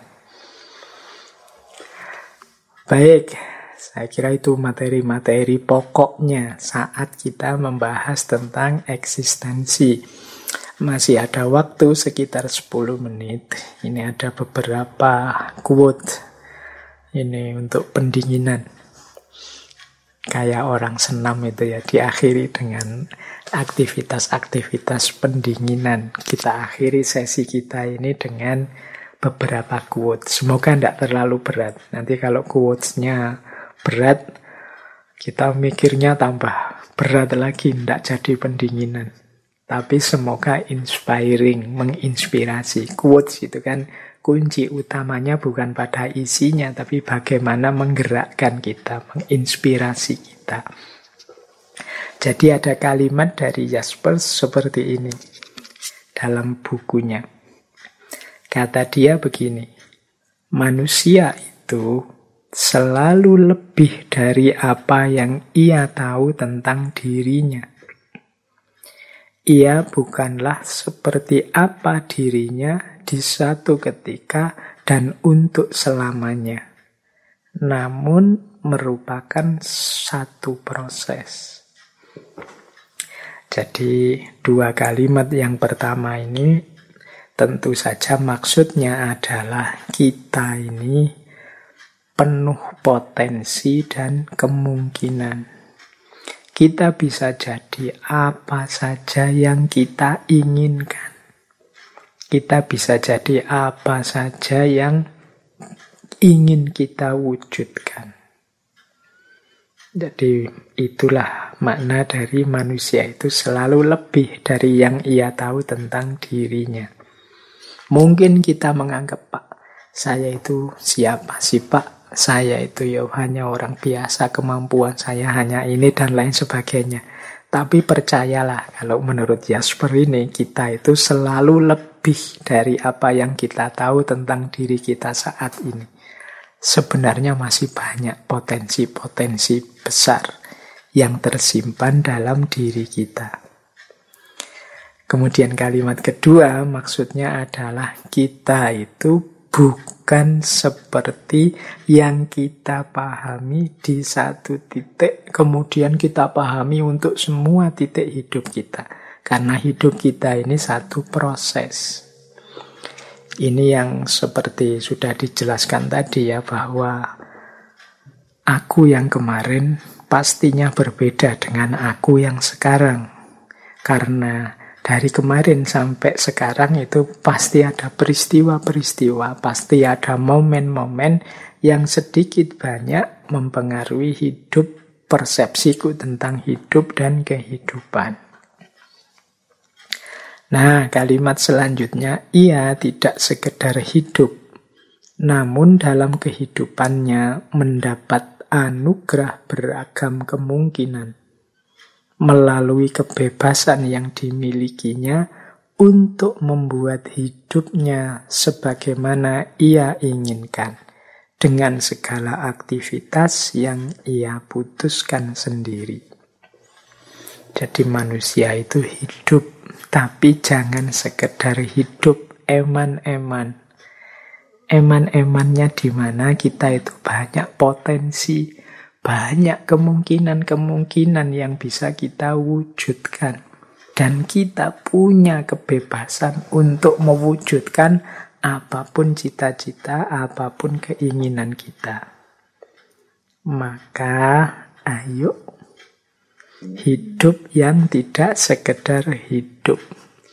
Baik. Saya kira itu materi-materi pokoknya saat kita membahas tentang eksistensi. Masih ada waktu sekitar 10 menit. Ini ada beberapa quote. Ini untuk pendinginan. Kayak orang senam itu ya, diakhiri dengan aktivitas-aktivitas pendinginan. Kita akhiri sesi kita ini dengan beberapa quote. Semoga tidak terlalu berat. Nanti kalau quotes-nya berat, kita mikirnya tambah berat lagi, tidak jadi pendinginan. Tapi semoga inspiring, menginspirasi. Quotes itu kan kunci utamanya bukan pada isinya, tapi bagaimana menggerakkan kita, menginspirasi kita. Jadi ada kalimat dari Jaspers seperti ini dalam bukunya. Kata dia begini, manusia itu selalu lebih dari apa yang ia tahu tentang dirinya. Ia bukanlah seperti apa dirinya di suatu ketika dan untuk selamanya. Namun merupakan satu proses. Jadi dua kalimat yang pertama ini tentu saja maksudnya adalah kita ini penuh potensi dan kemungkinan. Kita bisa jadi apa saja yang kita inginkan. Kita bisa jadi apa saja yang ingin kita wujudkan. Jadi itulah makna dari manusia itu selalu lebih dari yang ia tahu tentang dirinya. Mungkin kita menganggap, Pak, saya itu siapa sih Pak? Saya itu ya hanya orang biasa, kemampuan saya hanya ini dan lain sebagainya. Tapi percayalah, kalau menurut Jasper ini, kita itu selalu lebih dari apa yang kita tahu tentang diri kita saat ini. Sebenarnya masih banyak potensi-potensi besar yang tersimpan dalam diri kita. Kemudian kalimat kedua maksudnya adalah kita itu bukan seperti yang kita pahami di satu titik, kemudian kita pahami untuk semua titik hidup kita. Karena hidup kita ini satu proses. Ini yang seperti sudah dijelaskan tadi ya, bahwa aku yang kemarin pastinya berbeda dengan aku yang sekarang. Karena dari kemarin sampai sekarang itu pasti ada peristiwa-peristiwa, pasti ada momen-momen yang sedikit banyak mempengaruhi hidup, persepsiku tentang hidup dan kehidupan. Nah, kalimat selanjutnya, ia tidak sekedar hidup, namun dalam kehidupannya mendapat anugerah beragam kemungkinan melalui kebebasan yang dimilikinya untuk membuat hidupnya sebagaimana ia inginkan dengan segala aktivitas yang ia putuskan sendiri. Jadi manusia itu hidup, tapi jangan sekedar hidup eman-eman. Eman-emannya di mana kita itu banyak potensi, banyak kemungkinan-kemungkinan yang bisa kita wujudkan. Dan kita punya kebebasan untuk mewujudkan apapun cita-cita, apapun keinginan kita. Maka ayo hidup yang tidak sekedar hidup.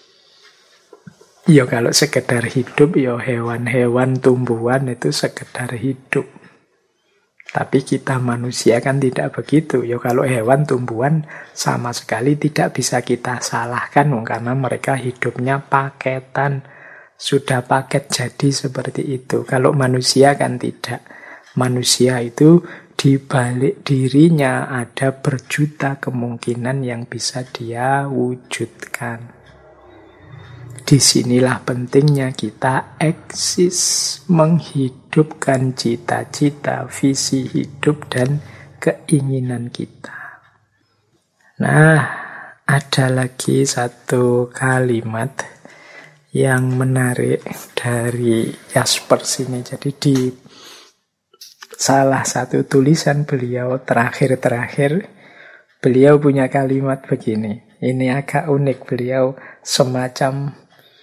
Ya kalau sekedar hidup, ya hewan-hewan, tumbuhan itu sekedar hidup. Tapi kita manusia kan tidak begitu. Ya kalau hewan, tumbuhan sama sekali tidak bisa kita salahkan, karena mereka hidupnya paketan. Sudah paket jadi seperti itu. Kalau manusia kan tidak. Manusia itu di balik dirinya ada berjuta kemungkinan yang bisa dia wujudkan. Disinilah pentingnya kita eksis, menghidupkan cita-cita, visi hidup, dan keinginan kita. Nah, ada lagi satu kalimat yang menarik dari Jasper sini. Jadi di salah satu tulisan beliau terakhir-terakhir, beliau punya kalimat begini. Ini agak unik, beliau semacam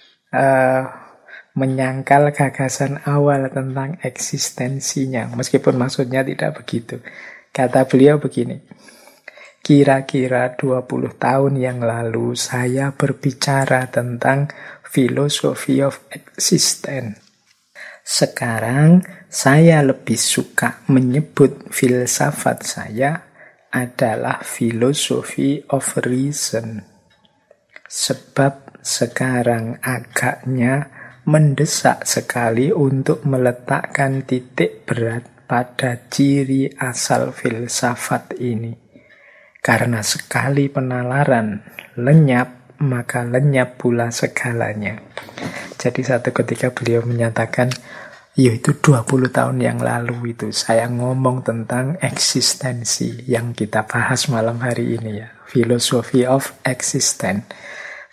menyangkal gagasan awal tentang eksistensinya, meskipun maksudnya tidak begitu. Kata beliau begini, kira-kira 20 tahun yang lalu saya berbicara tentang philosophy of existence. Sekarang saya lebih suka menyebut filsafat saya adalah philosophy of reason. Sebab sekarang agaknya mendesak sekali untuk meletakkan titik berat pada ciri asal filsafat ini. Karena sekali penalaran lenyap, maka lenyap pula segalanya. Jadi satu ketika beliau menyatakan, yaitu 20 tahun yang lalu itu saya ngomong tentang eksistensi yang kita bahas malam hari ini ya. Philosophy of existence.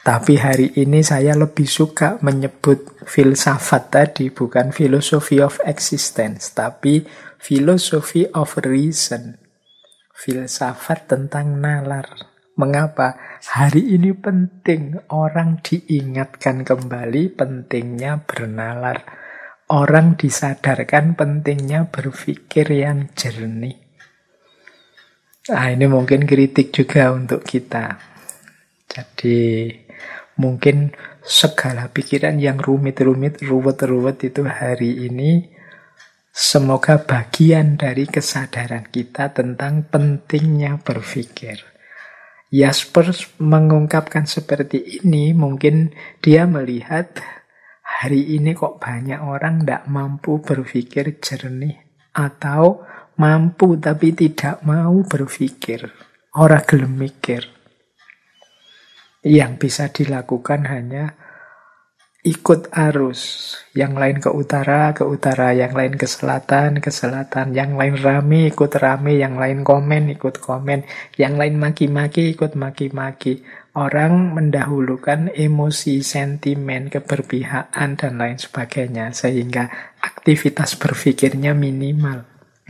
Tapi hari ini saya lebih suka menyebut filsafat tadi, bukan philosophy of existence, tapi philosophy of reason. Filsafat tentang nalar. Mengapa? Hari ini penting orang diingatkan kembali pentingnya bernalar. Orang disadarkan pentingnya berpikir yang jernih. Nah, ini mungkin kritik juga untuk kita. Jadi mungkin segala pikiran yang rumit-rumit, ruwet-ruwet itu hari ini semoga bagian dari kesadaran kita tentang pentingnya berpikir. Jaspers mengungkapkan seperti ini, mungkin dia melihat hari ini kok banyak orang tidak mampu berpikir jernih, atau mampu tapi tidak mau berpikir, ora gelem mikir. Yang bisa dilakukan hanya ikut arus. Yang lain ke utara, yang lain ke selatan, yang lain rame, ikut rame, yang lain komen, ikut komen, yang lain maki-maki, ikut maki-maki. Orang mendahulukan emosi, sentimen, keberpihakan, dan lain sebagainya, sehingga aktivitas berpikirnya minimal.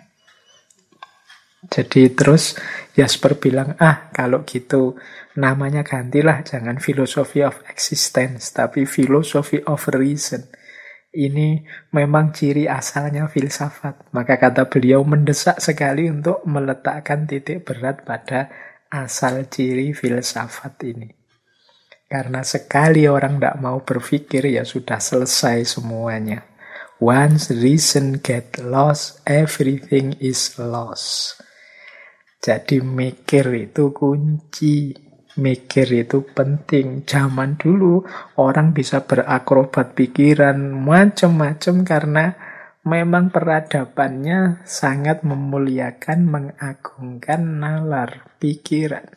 Jadi terus Jasper bilang, kalau gitu namanya gantilah, jangan philosophy of existence, tapi philosophy of reason. Ini memang ciri asalnya filsafat. Maka kata beliau mendesak sekali untuk meletakkan titik berat pada asal ciri filsafat ini. Karena sekali orang tidak mau berpikir, ya sudah selesai semuanya. Once reason get lost, everything is lost. Jadi mikir itu kunci, mikir itu penting. Zaman dulu orang bisa berakrobat pikiran macam-macam karena memang peradabannya sangat memuliakan, mengagungkan nalar pikiran.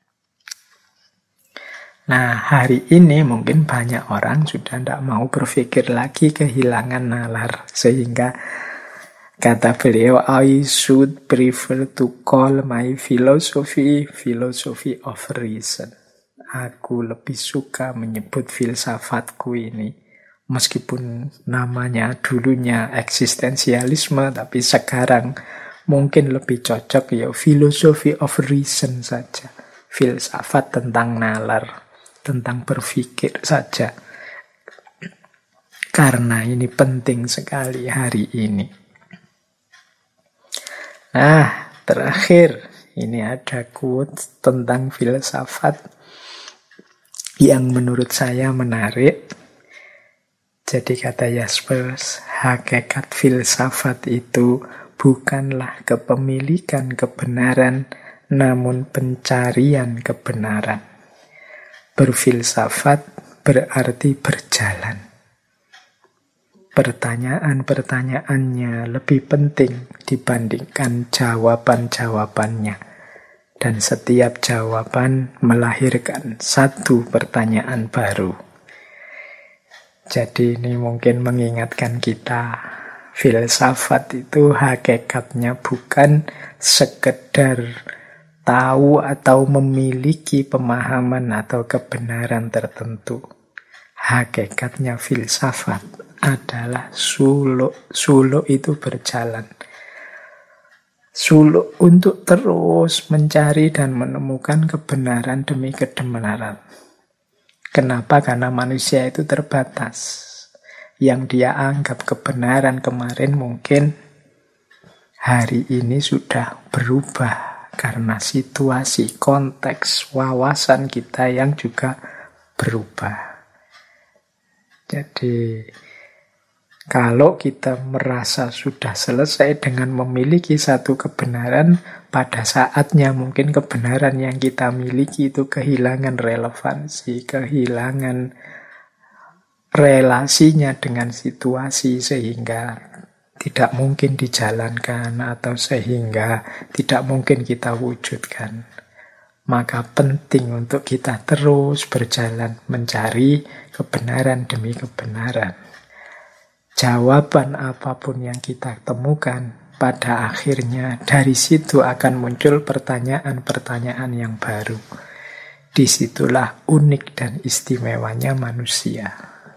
Nah, hari ini mungkin banyak orang sudah tidak mau berpikir lagi, kehilangan nalar. Sehingga kata beliau, I should prefer to call my philosophy of reason. Aku lebih suka menyebut filsafatku ini. Meskipun namanya dulunya eksistensialisme, tapi sekarang mungkin lebih cocok ya philosophy of reason saja. Filsafat tentang nalar, tentang berpikir saja. Karena ini penting sekali hari ini. Nah, terakhir, ini ada quote tentang filsafat yang menurut saya menarik. Jadi kata Jaspers, hakikat filsafat itu bukanlah kepemilikan kebenaran, namun pencarian kebenaran. Berfilsafat berarti berjalan. Pertanyaan-pertanyaannya lebih penting dibandingkan jawaban-jawabannya. Dan setiap jawaban melahirkan satu pertanyaan baru. Jadi ini mungkin mengingatkan kita, filsafat itu hakikatnya bukan sekedar tahu atau memiliki pemahaman atau kebenaran tertentu. Hakikatnya filsafat adalah suluk. Suluk itu berjalan. Suluk untuk terus mencari dan menemukan kebenaran demi kebenaran. Kenapa? Karena manusia itu terbatas. Yang dia anggap kebenaran kemarin mungkin hari ini sudah berubah. Karena situasi, konteks, wawasan kita yang juga berubah. Jadi kalau kita merasa sudah selesai dengan memiliki satu kebenaran, pada saatnya mungkin kebenaran yang kita miliki itu kehilangan relevansi, kehilangan relasinya dengan situasi, sehingga tidak mungkin dijalankan atau sehingga tidak mungkin kita wujudkan. Maka penting untuk kita terus berjalan mencari kebenaran demi kebenaran. Jawaban apapun yang kita temukan, pada akhirnya dari situ akan muncul pertanyaan-pertanyaan yang baru. Disitulah unik dan istimewanya manusia.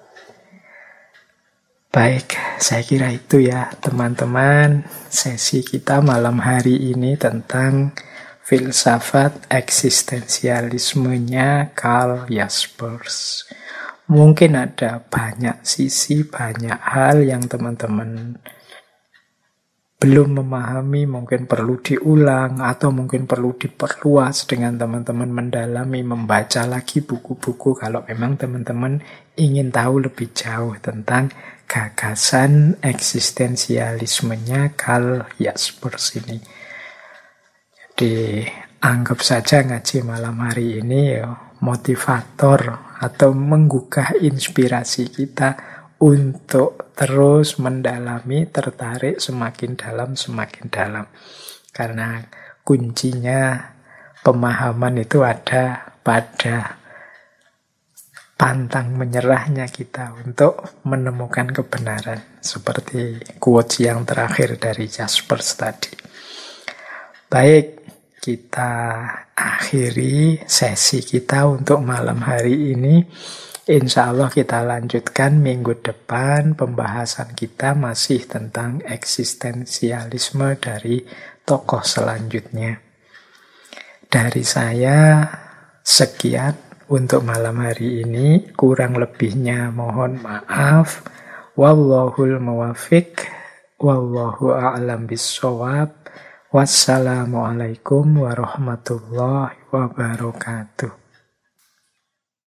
Baik, saya kira itu ya teman-teman. Sesi kita malam hari ini tentang filsafat eksistensialismenya Karl Jaspers. Mungkin ada banyak sisi, banyak hal yang teman-teman belum memahami, mungkin perlu diulang, atau mungkin perlu diperluas dengan teman-teman mendalami, membaca lagi buku-buku kalau memang teman-teman ingin tahu lebih jauh tentang gagasan eksistensialismenya Karl Jaspers ini. Jadi anggap saja ngaji malam hari ini ya, motivator atau menggugah inspirasi kita untuk terus mendalami, tertarik semakin dalam. Karena kuncinya pemahaman itu ada pada pantang menyerahnya kita untuk menemukan kebenaran. Seperti quotes yang terakhir dari Jaspers tadi. Baik, kita akhiri sesi kita untuk malam hari ini. Insya Allah kita lanjutkan minggu depan. Pembahasan kita masih tentang eksistensialisme dari tokoh selanjutnya. Dari saya sekian untuk malam hari ini. Kurang lebihnya mohon maaf. Wallahul muwaffiq. Wallahu a'lam bissawab. Wassalamualaikum warahmatullahi wabarakatuh.